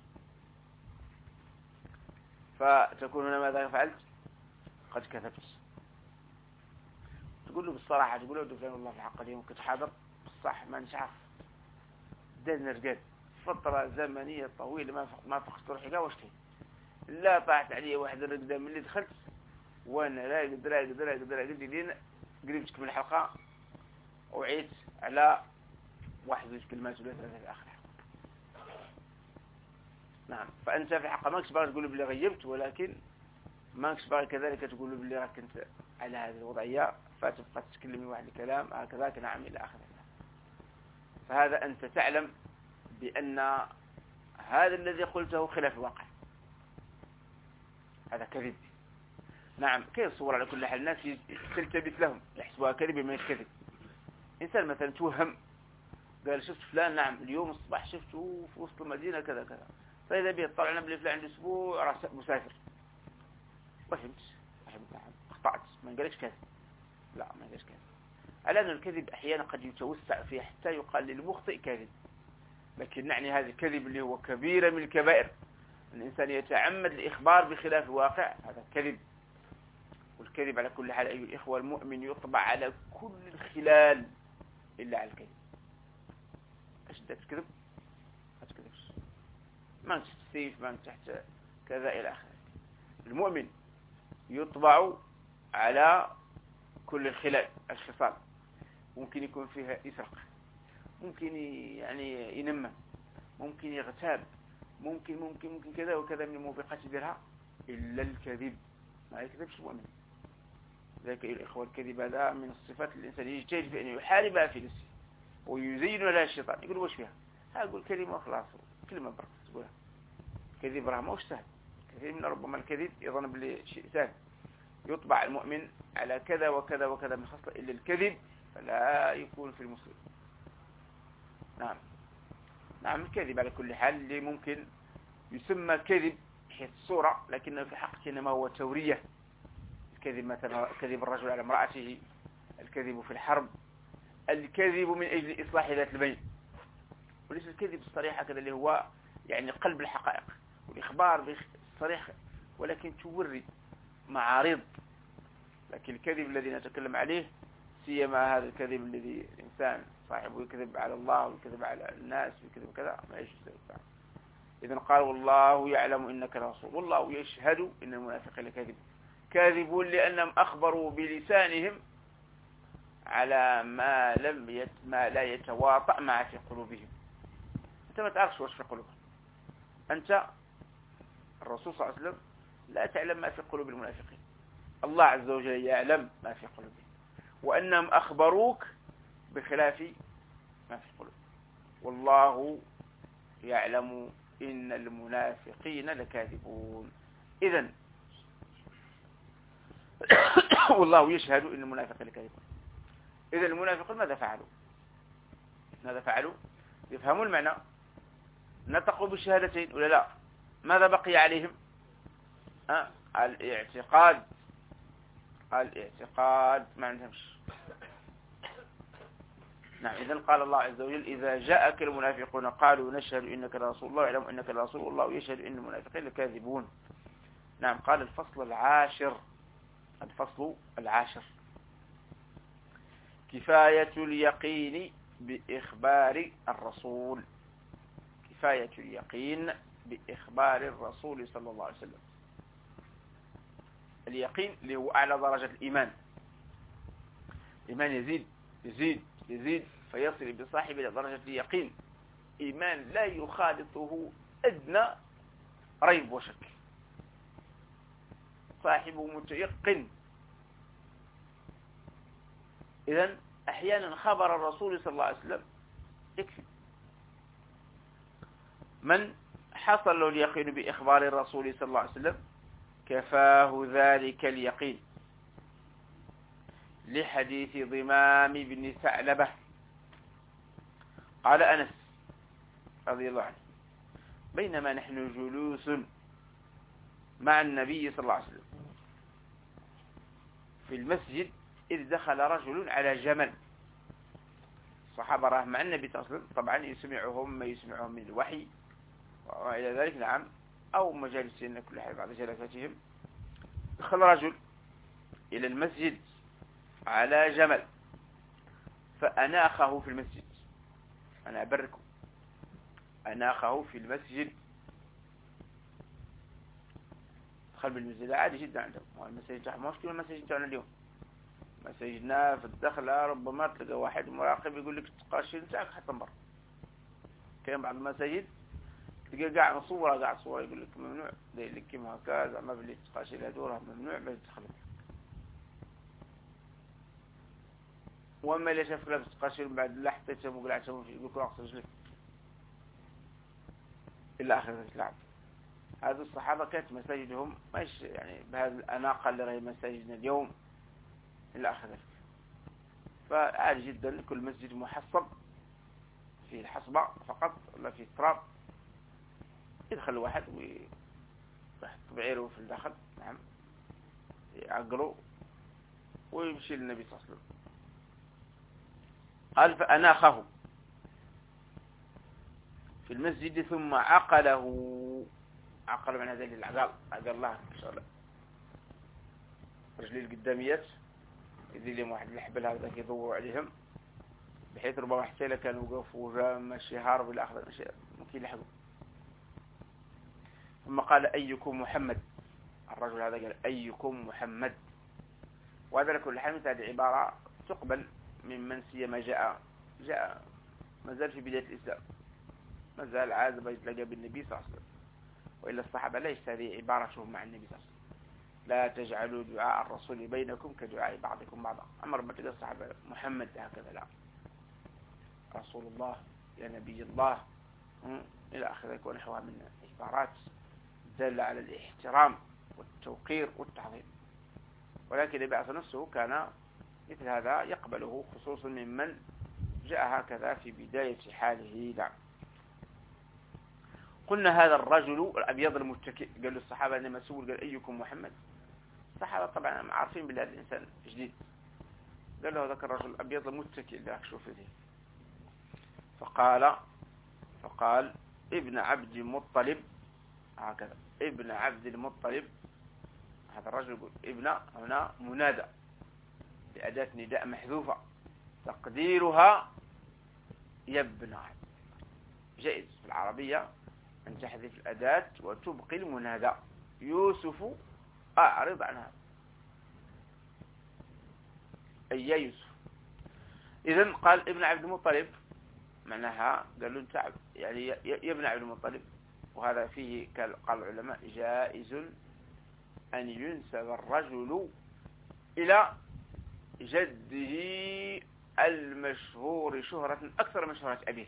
فتكون هنا ماذا فعلت؟ قد كذبت. تقول له بالصراحة، تقول له فلان والله في الحق اليوم كنت حاضر بصح ما نعرف دازنا رقاد فترة زمنية طويلة ما فقدت روحي كاع واش كاين، لا طاحت علي واحد الرقدة من اللي دخلت وانا راقد راقد راقد راقد لين قريبتك من الحلقة وعيت على واحد جوج كلمات ولا ثلاثة في آخر. نعم. فأنت في الحقيقة ما كنتش باغي تقول بلي غيبت، ولكن ما كنتش باغي كذلك تقول بلي راك كنت على هذه الوضعية، فتبقى تتكلمي واحد الكلام هكذا نعم إلى آخره. فهذا أنت تعلم بأن هذا الذي قلته خلاف الواقع، هذا كذب. نعم. كيف الصور على كل حال الناس تلتبس لهم يحسبوها كذب ما كذب. إنسان مثلا توهم قال شفت فلان نعم اليوم الصباح شفته في وسط المدينة كذا كذا، فإذا به طلعنا بلي فلان عنده أسبوع مسافر. فهمت نعم اخطأت، ما قالش كذا، لا ما قالش كذا. على أن الكذب أحيانا قد يتوسع فيه حتى يقال للمخطئ كاذب، لكن نعني هذا الكذب اللي هو كبيرة من الكبائر، الإنسان يتعمد الإخبار بخلاف الواقع، هذا كذب. والكذب على كل حال أيها الإخوة المؤمن يطبع على كل الخلال إلا على الكذب. ايش بدك تكذب؟ ما تكذبش، ما انت تستيف، ما انت تحت كذا إلى آخره. المؤمن يطبع على كل الخلال الخصال، ممكن يكون فيها يسرق، ممكن يعني ينمى، ممكن يغتاب، ممكن كذا وكذا من الموبقات يديرها، إلا الكذب ما يكذبش المؤمن. ذلك الإخوة الكذب هذا من الصفات اللي الإنسان يجتهد في أن يحاربها في نفسه ويزين لها الشيطان. يقول واش فيها؟ أقول كلمة وخلاص، كلمة برك تقولها. كذب راه ماهوش سهل، كثير من ربما الكذب يظن بلي شيء سهل. يطبع المؤمن على كذا وكذا وكذا من خصلة، إلا الكذب فلا يكون في المسلم. نعم. نعم. الكذب على كل حال اللي ممكن يسمى كذب حيث الصورة، لكنه في حقيقة إنما هو تورية. الكذب مثلا كذب الرجل على امرأته، الكذب في الحرب، الكذب من أجل إصلاح ذات البين، وليس الكذب الصريح هكذا اللي هو يعني قلب الحقائق والإخبار بالصريح، ولكن توري معارض. لكن الكذب الذي نتكلم عليه سيما هذا الكذب الذي الإنسان صاحبه يكذب على الله ويكذب على الناس ويكذب كذا ما يجوز. إذن قال والله يعلم إنك لرسول، والله يشهد إن المنافقين كاذبون لأنهم أخبروا بلسانهم على ما لا يتواطأ مع في قلوبهم. أنت ما تعرفش وش في قلوبهم، أنت الرسول صلى الله عليه وسلم لا تعلم ما في قلوب المنافقين، الله عز وجل يعلم ما في قلوبهم، وأنهم أخبروك بخلاف ما في القلوب. والله يعلم إن المنافقين لكاذبون. إذن والله يشهد إن المنافقين لكاذبون. إذن المنافقون ماذا فعلوا؟ يفهموا المعنى، نطقوا بالشهادتين ولا لا؟ ماذا بقي عليهم؟ الاعتقاد ما عندهمش. نعم. إذن قال الله عز وجل إذا جاءك المنافقون قالوا نشهد إنك لرسول الله يعلم إنك لرسول الله ويشهد إن المنافقين لكاذبون. نعم. قال الفصل العاشر كفاية اليقين بإخبار الرسول. كفاية اليقين بإخبار الرسول صلى الله عليه وسلم. اليقين اللي هو أعلى درجة الإيمان. الإيمان يزيد فيصل بصاحبه إلى درجة اليقين، إيمان لا يخالطه أدنى ريب وشك، صاحبه متيقن. إذن أحيانا خبر الرسول صلى الله عليه وسلم يكفي. من حصل له اليقين بإخبار الرسول صلى الله عليه وسلم كفاه ذلك اليقين، لحديث ضمام بن ثعلبة قال أنس رضي الله عنه بينما نحن جلوس مع النبي صلى الله عليه وسلم في المسجد إذ دخل رجل على جمل. الصحابة راه مع النبي صلى الله عليه وسلم، طبعا يسمعهم ما يسمعهم من الوحي وإلى ذلك، نعم، أو مجالسين كل حال بعد جلساتهم. دخل رجل إلى المسجد على جمل فأناخه في المسجد. أنا أبركم، أناخه في المسجد. دخل بالمسجد عادي جدا عندهم، المساجد مشكلة المساجد تاعنا اليوم. مساجدنا في الدخلة ربما تلقى واحد مراقب يقول لك تقاشي نتاعك حتى برا. كاين بعض المساجد تلقى قاع صورة يقول لك ممنوع، داير لك كيما هكا زعما بلي تقاشي الهادو راه ممنوع باش تدخل. وما اللي شاف لابس تقاشير من بعد لا حتى تسمو قلع تسمو يقول لك راقص رجلك إلا آخر الإسلام. هذا الصحابة كانت مساجدهم مش يعني بهذه الأناقة اللي راهي مساجدنا اليوم إلا آخر ذلك. فعادي جدا كل مسجد محصب في الحصبة فقط ولا في التراب، يدخل واحد ويحط بعيره في الداخل، نعم، يعقله ويمشي للنبي صلى الله عليه وسلم. قال فأناخه في المسجد ثم عقل من هذه العقال، عقل الله إن شاء الله رجلي القداميات يدير لهم واحد الحبل هذا يدور عليهم بحيث ربما حتى إلا كانوا وقفوا وجاء ماشي هارب إلى آخره ممكن يلحقوا. ثم قال أيكم محمد. الرجل هذا قال أيكم محمد، وهذا لكل حال مثل هذه عبارة تقبل ممن سيما جاء مازال في بداية الإسلام، مازال عاد يتلاقى بالنبي صلى الله عليه وسلم. وإلا الصحابة ليست هذه عبارتهم مع النبي صلى الله عليه وسلم. لا تجعلوا دعاء الرسول بينكم كدعاء بعضكم بعضا. أمر ما تلقى الصحابة محمد هكذا، لا، رسول الله، يا نبي الله، إلى آخره ونحوها من عبارات دالة على الاحترام والتوقير والتعظيم. ولكن البعث نفسه كان مثل هذا يقبله، خصوصا ممن جاء هكذا في بداية حاله. لا، قلنا هذا الرجل الأبيض المتكئ، قال له الصحابة لما سئل قال أيكم محمد. الصحابة طبعا عارفين بالله الإنسان جديد، قال له ذاك الرجل الأبيض المتكئ اللي أخشوا فيه. فقال ابن عبد المطلب، هكذا ابن عبد المطلب. هذا الرجل يقول ابن هنا منادى بأداة نداء محذوفة تقديرها يا ابن عبد. جائز في العربية أن تحذف الأداة وتبقي المنادى. يوسف أعرض عن هذا، أي يا يوسف. إذن قال ابن عبد المطلب، معناها قال له أنت يعني يا ابن عبد المطلب. وهذا فيه قال العلماء جائز أن ينسب الرجل إلى جده المشهور شهرة أكثر من شهرة أبيه.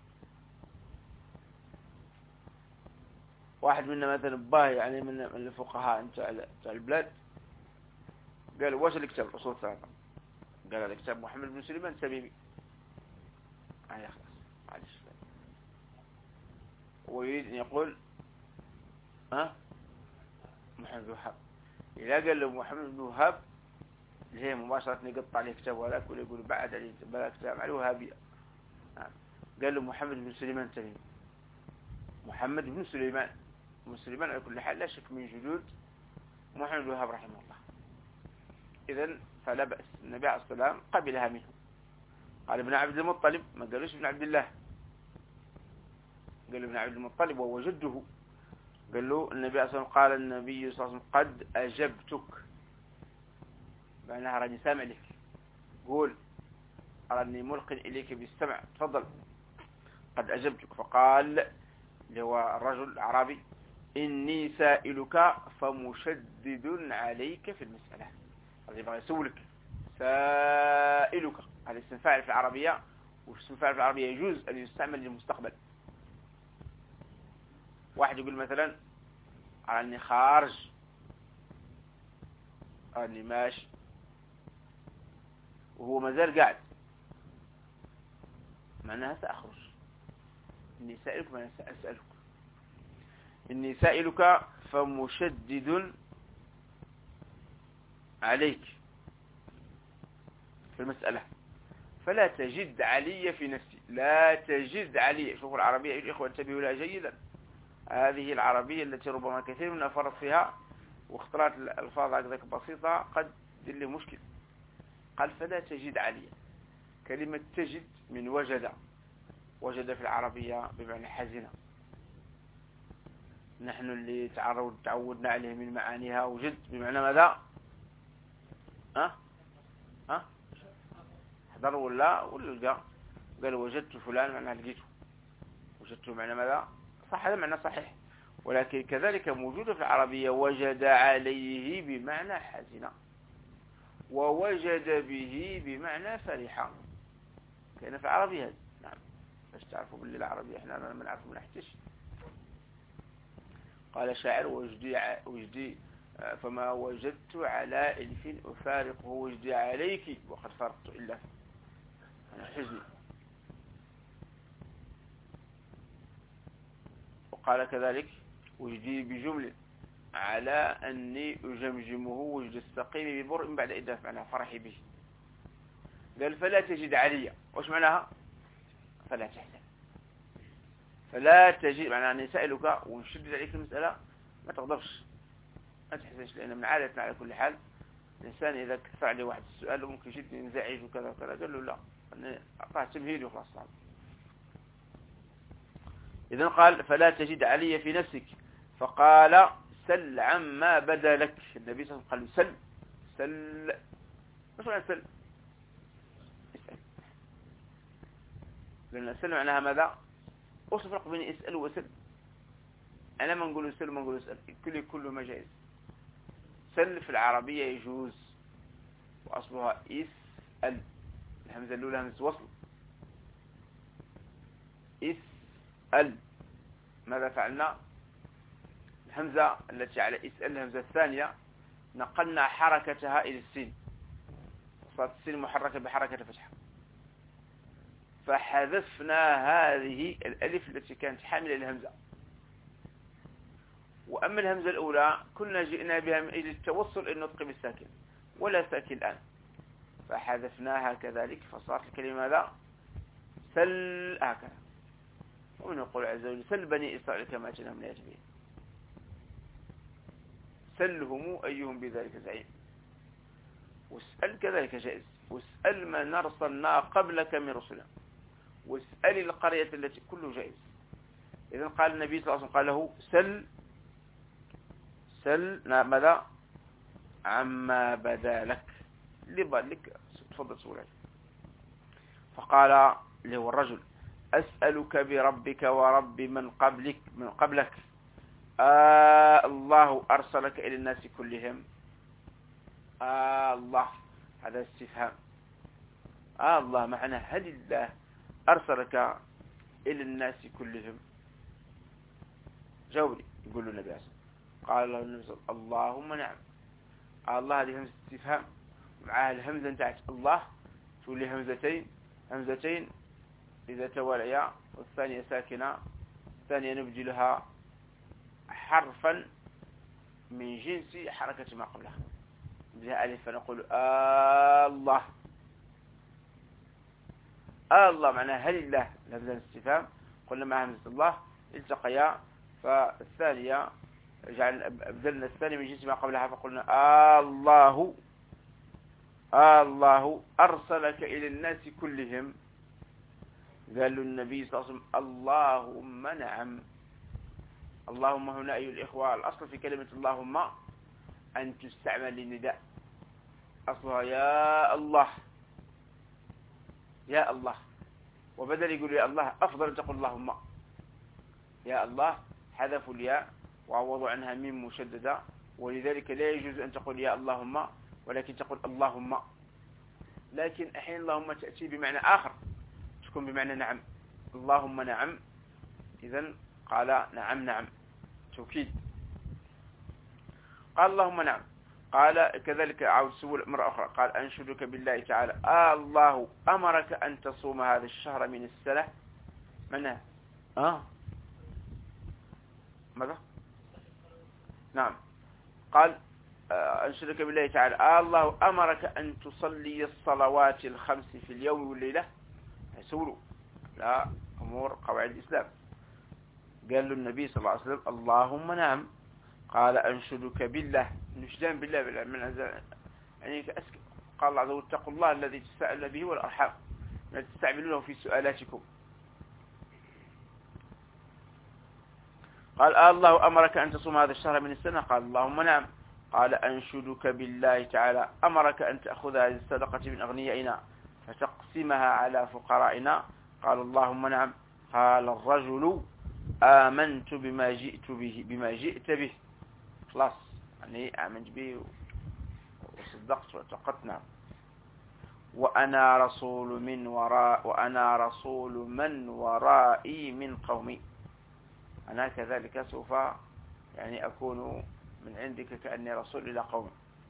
واحد منا مثلا باه يعني من الفقهاء تاع البلاد قال واش الكتاب الأصول الثلاثة؟ قال هذا كتاب محمد بن سليمان التميمي. خلاص معلش، ويريد أن يقول محمد بن وهاب. إذا قال له محمد بن وهاب اللي هي مباشرة يقطع عليه كتاب ولاك ولا يقول بعد عليه بلا كتاب عليه وهابية. قال له محمد بن سليمان التميمي، محمد بن سليمان، بن سليمان على كل حال لا شك من جدود محمد بن الوهاب رحمه الله. إذن فلا بأس، النبي عليه الصلاة والسلام قبلها منه. قال ابن عبد المطلب، ما قالوش ابن عبد الله، قال ابن عبد المطلب وهو جده. قال له النبي عليه الصلاة والسلام قال النبي صلى الله عليه وسلم قد أجبتك، معناها راني سامع لك، قول راني ملق إليك بالسمع، تفضل قد أجبتك. فقال اللي هو الرجل الأعرابي إني سائلك فمشدد عليك في المسألة. هذا يبغى يسولك، سائلك هذا اسم فاعل في العربية، واسم فاعل في العربية يجوز أن يستعمل للمستقبل. واحد يقول مثلا أني خارج، أني ماشي، وهو مازال قاعد، معناها سأخرج. إني سائلك معناها سأسألك. إني سائلك فمشدد عليك في المسألة فلا تجد علي في نفسي. لا تجد علي، شوفوا العربية يا إخوة انتبهوا لها جيدا. هذه العربية التي ربما كثير من فرط فيها واختلاط الألفاظ هكذا بسيطة قد يدل مشكل. قال فلا تجد علي. كلمة تجد من وجد، وجد في العربية بمعنى حزنة. نحن اللي تعودنا عليه من معانيها وجد بمعنى ماذا؟ حضر ولا لقى. قال وجدت فلان معنى لقيته، وجدته معنى ماذا؟ صح، هذا معنى صحيح، ولكن كذلك موجود في العربية وجد عليه بمعنى حزن، ووجد به بمعنى فرحة. كان في العربية هذا. نعم، باش تعرفوا باللي العربية احنا ما نعرف من نحتش. قال شاعر وجدي فما وجدت على ألف أفارقه وجدي عليك وقد فرقت إلا أنا حزني. وقال كذلك وجدي بجمل على أني أجمجمه وجد السقيم ببرء بعد إداف، معناها فرحي به. قال فلا تجد عليا، وش معناها؟ فلا تحزن، فلا تجد معناها أني سألك ونشدد عليك المسألة، ما تغضبش، ما تحزنش، لأن من عادتنا على كل حال الإنسان إذا كثر عليه واحد السؤال ممكن جدا ينزعج وكذا وكذا. قال له لا، أنا أعطاه تمهيد وخلاص. إذن قال فلا تجد علي في نفسك. فقال سل عما بدا لك. النبي صلى الله عليه وسلم قال سل، مش معنى سل؟ اسأل، لأن سل معناها ماذا؟ وش الفرق بين اسأل وسل؟ أنا ما نقول سل وما نقول اسأل، كل ما جائز. سل في العربية يجوز، وأصلها اسأل، الهمزة الأولى همزة وصل. اسأل، ماذا فعلنا؟ الهمزة التي على اسأل الهمزة الثانية نقلنا حركتها إلى السين، صارت السين محركة بحركة الفتحة، فحذفنا هذه الألف التي كانت حاملة للهمزة. وأما الهمزة الأولى كنا جئنا بها من أجل التوصل إلى النطق بالساكن، ولا ساكن الآن، فحذفناها كذلك، فصارت الكلمة هذا سل هكذا. ومن يقول عز وجل سل بني إسرائيل كما أتيناهم من آيات بينة، سلهم أيهم بذلك زعيم. واسأل كذلك جائز، واسأل من أرسلنا قبلك من رسلنا، واسأل القرية التي كله جائز. إذن قال النبي صلى الله عليه وسلم قال له سل ماذا؟ عما بدا لك، اللي بدا لك تفضل سؤال. فقال له الرجل أسألك بربك ورب من قبلك الله أرسلك إلى الناس كلهم. الله هذا استفهام. الله معنى هل الله أرسلك إلى الناس كلهم؟ جاوبني. يقول له النبي صلى الله عليه وسلم، قال له النبي صلى الله عليه وسلم اللهم نعم. الله هذه همزة استفهام معها الهمزة بتاعت الله، تولي همزتين إذا تواليا، والثانية ساكنة، الثانية نبدلها حرفا من جنس حركة ما قبلها. بها ألف فنقول الله. الله معناها هل الله لفظ الاستفهام، قلنا مع همزة الله التقيا، فالثانية أبدلنا الثانية من جنس ما قبلها فقلنا الله الله أرسلك إلى الناس كلهم. قال النبي صلى الله عليه وسلم اللهم نعم. اللهم هنا أيها الإخوة الأصل في كلمة اللهم أن تستعمل للنداء، أصلها يا الله يا الله، وبدل يقول يا الله أفضل أن تقول اللهم. يا الله حذفوا الياء وعوضوا عنها ميم مشددة، ولذلك لا يجوز أن تقول يا اللهم، ولكن تقول اللهم. لكن أحيانا اللهم تأتي بمعنى آخر، تكون بمعنى نعم. اللهم نعم، إذن قال نعم نعم توكيد. قال اللهم نعم. قال كذلك عاود سؤال مرة أخرى، قال أنشدك بالله تعالى الله أمرك أن تصوم هذا الشهر من السنة. منه ماذا؟ نعم. قال أنشدك بالله تعالى الله أمرك أن تصلي الصلوات الخمس في اليوم والليلة. يسولوا لا أمور قواعد الإسلام. قال له النبي صلى الله عليه وسلم اللهم نعم. قال أنشدك بالله، نشدان بالله من يعني قال الله عز وجل اتقوا الله الذي تساءل به والأرحام، لا تستعملونه في سؤالاتكم. قال الله أمرك أن تصوم هذا الشهر من السنة. قال اللهم نعم. قال أنشدك بالله تعالى أمرك أن تأخذ هذه الصدقة من أغنيائنا فتقسمها على فقرائنا. قال اللهم نعم. قال الرجل آمنت بما جئت به خلاص، يعني آمنت به وصدقت واتقت. نعم. وأنا رسول من ورائي من قومي، أنا كذلك سوف يعني أكون من عندك كأني رسول إلى قومي.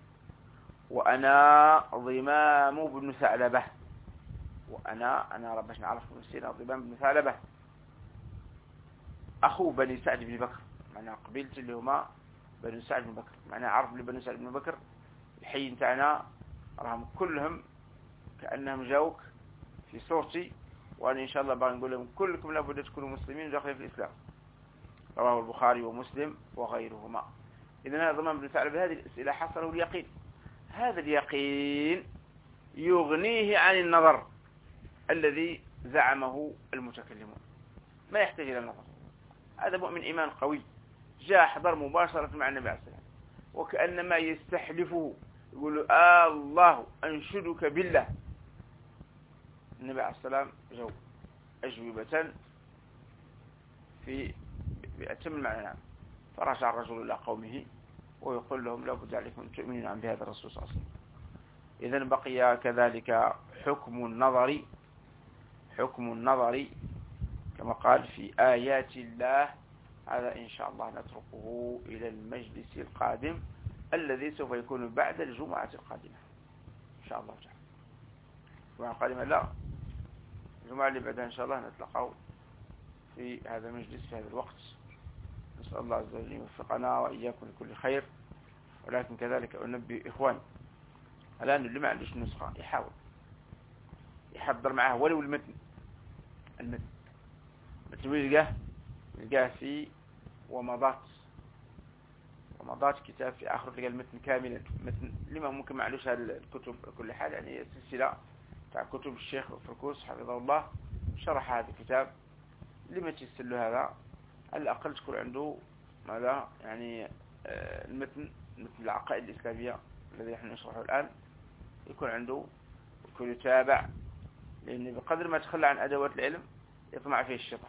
وأنا ضمام بن ثعلبة، وأنا ربش نعرف نسينا ضمام بن ثعلبة أخو بني سعد بن بكر، معنى قبيلة اللي هما بني سعد بن بكر، معنى عرف لبني سعد بن بكر الحي نتاعنا راهم كلهم كأنهم جاوك في صورتي، وأنا إن شاء الله بنقول لهم كلكم لابد تكونوا مسلمين وداخلين في الإسلام. رواه البخاري ومسلم وغيرهما. إذن هذا ضمام بن ثعلبة هذه الأسئلة حصله اليقين. هذا اليقين يغنيه عن النظر الذي زعمه المتكلمون، ما يحتاج إلى النظر. هذا مؤمن إيمان قوي جاء حضر مباشرة مع النبي عليه السلام، وكأنما يستحلفه يقول الله أنشدك بالله. النبي عليه السلام جاوب أجوبة في بأتم المعنى. نعم. فرجع الرجل إلى قومه ويقول لهم لا بد عليكم أن تؤمنوا عن بهذا الرسول صلى الله عليه وسلم. إذن بقي كذلك حكم النظر كما قال في آيات الله. هذا إن شاء الله نتركه إلى المجلس القادم الذي سوف يكون بعد الجمعة القادمة إن شاء الله تعالى. الجمعة القادمة لا، الجمعة اللي بعدها إن شاء الله نتلقى في هذا المجلس في هذا الوقت. نسأل الله عز وجل يوفقنا وإياكم لكل خير. ولكن كذلك أنبه إخواني الآن اللي ما عندوش نسخة يحضر معه ولو المتن يلقاه في ومضات كتاب في آخر تلقى المتن كاملا، متن لما ممكن ما عندوش هذه الكتب كل حال، يعني سلسلة تاع كتب الشيخ فركوس حفظه الله شرح هذا الكتاب. لما تيسلوا هذا على الأقل تكون عنده ماذا يعني المتن العقائد الإسلامية الذي نحن نشرحه الآن يكون عنده، يكون يتابع، لأن بقدر ما تخلى عن أدوات العلم يطمع فيه الشيطان،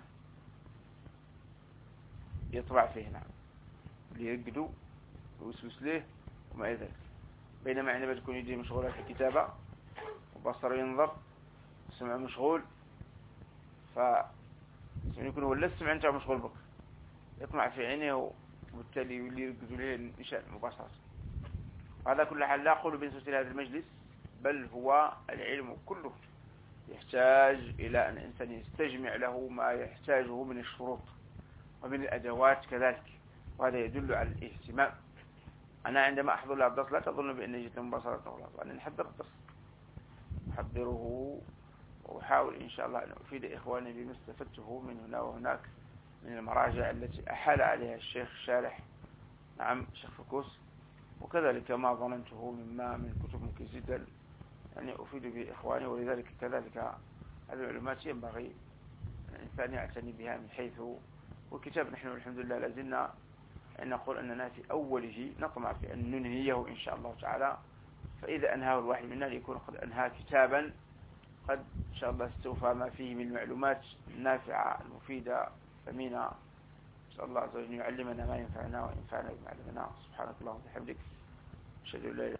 يطبع فيه. نعم. ليقدوا ويسوس له وما إلى ذلك. بينما عندما تكون يديه مشغولة في الكتابة وبصره ينظر وسمع مشغول، يكون هو السمع أنت مشغول بك، يطمع في عينه وبالتالي يولي يركز له نشاء مباشرة. هذا كل حال لا أقول بنسبة هذا المجلس، بل هو العلم كله يحتاج إلى أن الإنسان يستجمع له ما يحتاجه من الشروط ومن الأدوات كذلك، وهذا يدل على الاهتمام أنا عندما أحضر لها الدرس لا تظن بأني جئت مباشرة خلاص، أنا نحضر الدرس أحضره وأحاول إن شاء الله أن أفيد إخواني بما استفدته من هنا وهناك من المراجع التي أحال عليها الشيخ الشارح، نعم الشيخ فكوس، وكذلك ما ظننته من كتب مكيزيدل يعني أفيد به إخواني. ولذلك كذلك هذه المعلومات ينبغي الإنسان يعتني بها من حيث والكتاب نحن الحمد لله لازلنا أن نقول أننا في أوله نطمع في أن ننهيه إن شاء الله تعالى، فإذا أنهاه الواحد منا ليكون قد أنهى كتابا قد إن شاء الله استوفى ما فيه من المعلومات النافعة المفيدة ثمينة. نسأل الله عز وجل يعلمنا ما ينفعنا وينفعنا بما علمنا. سبحانك اللهم وبحمدك أشهد أن لا إله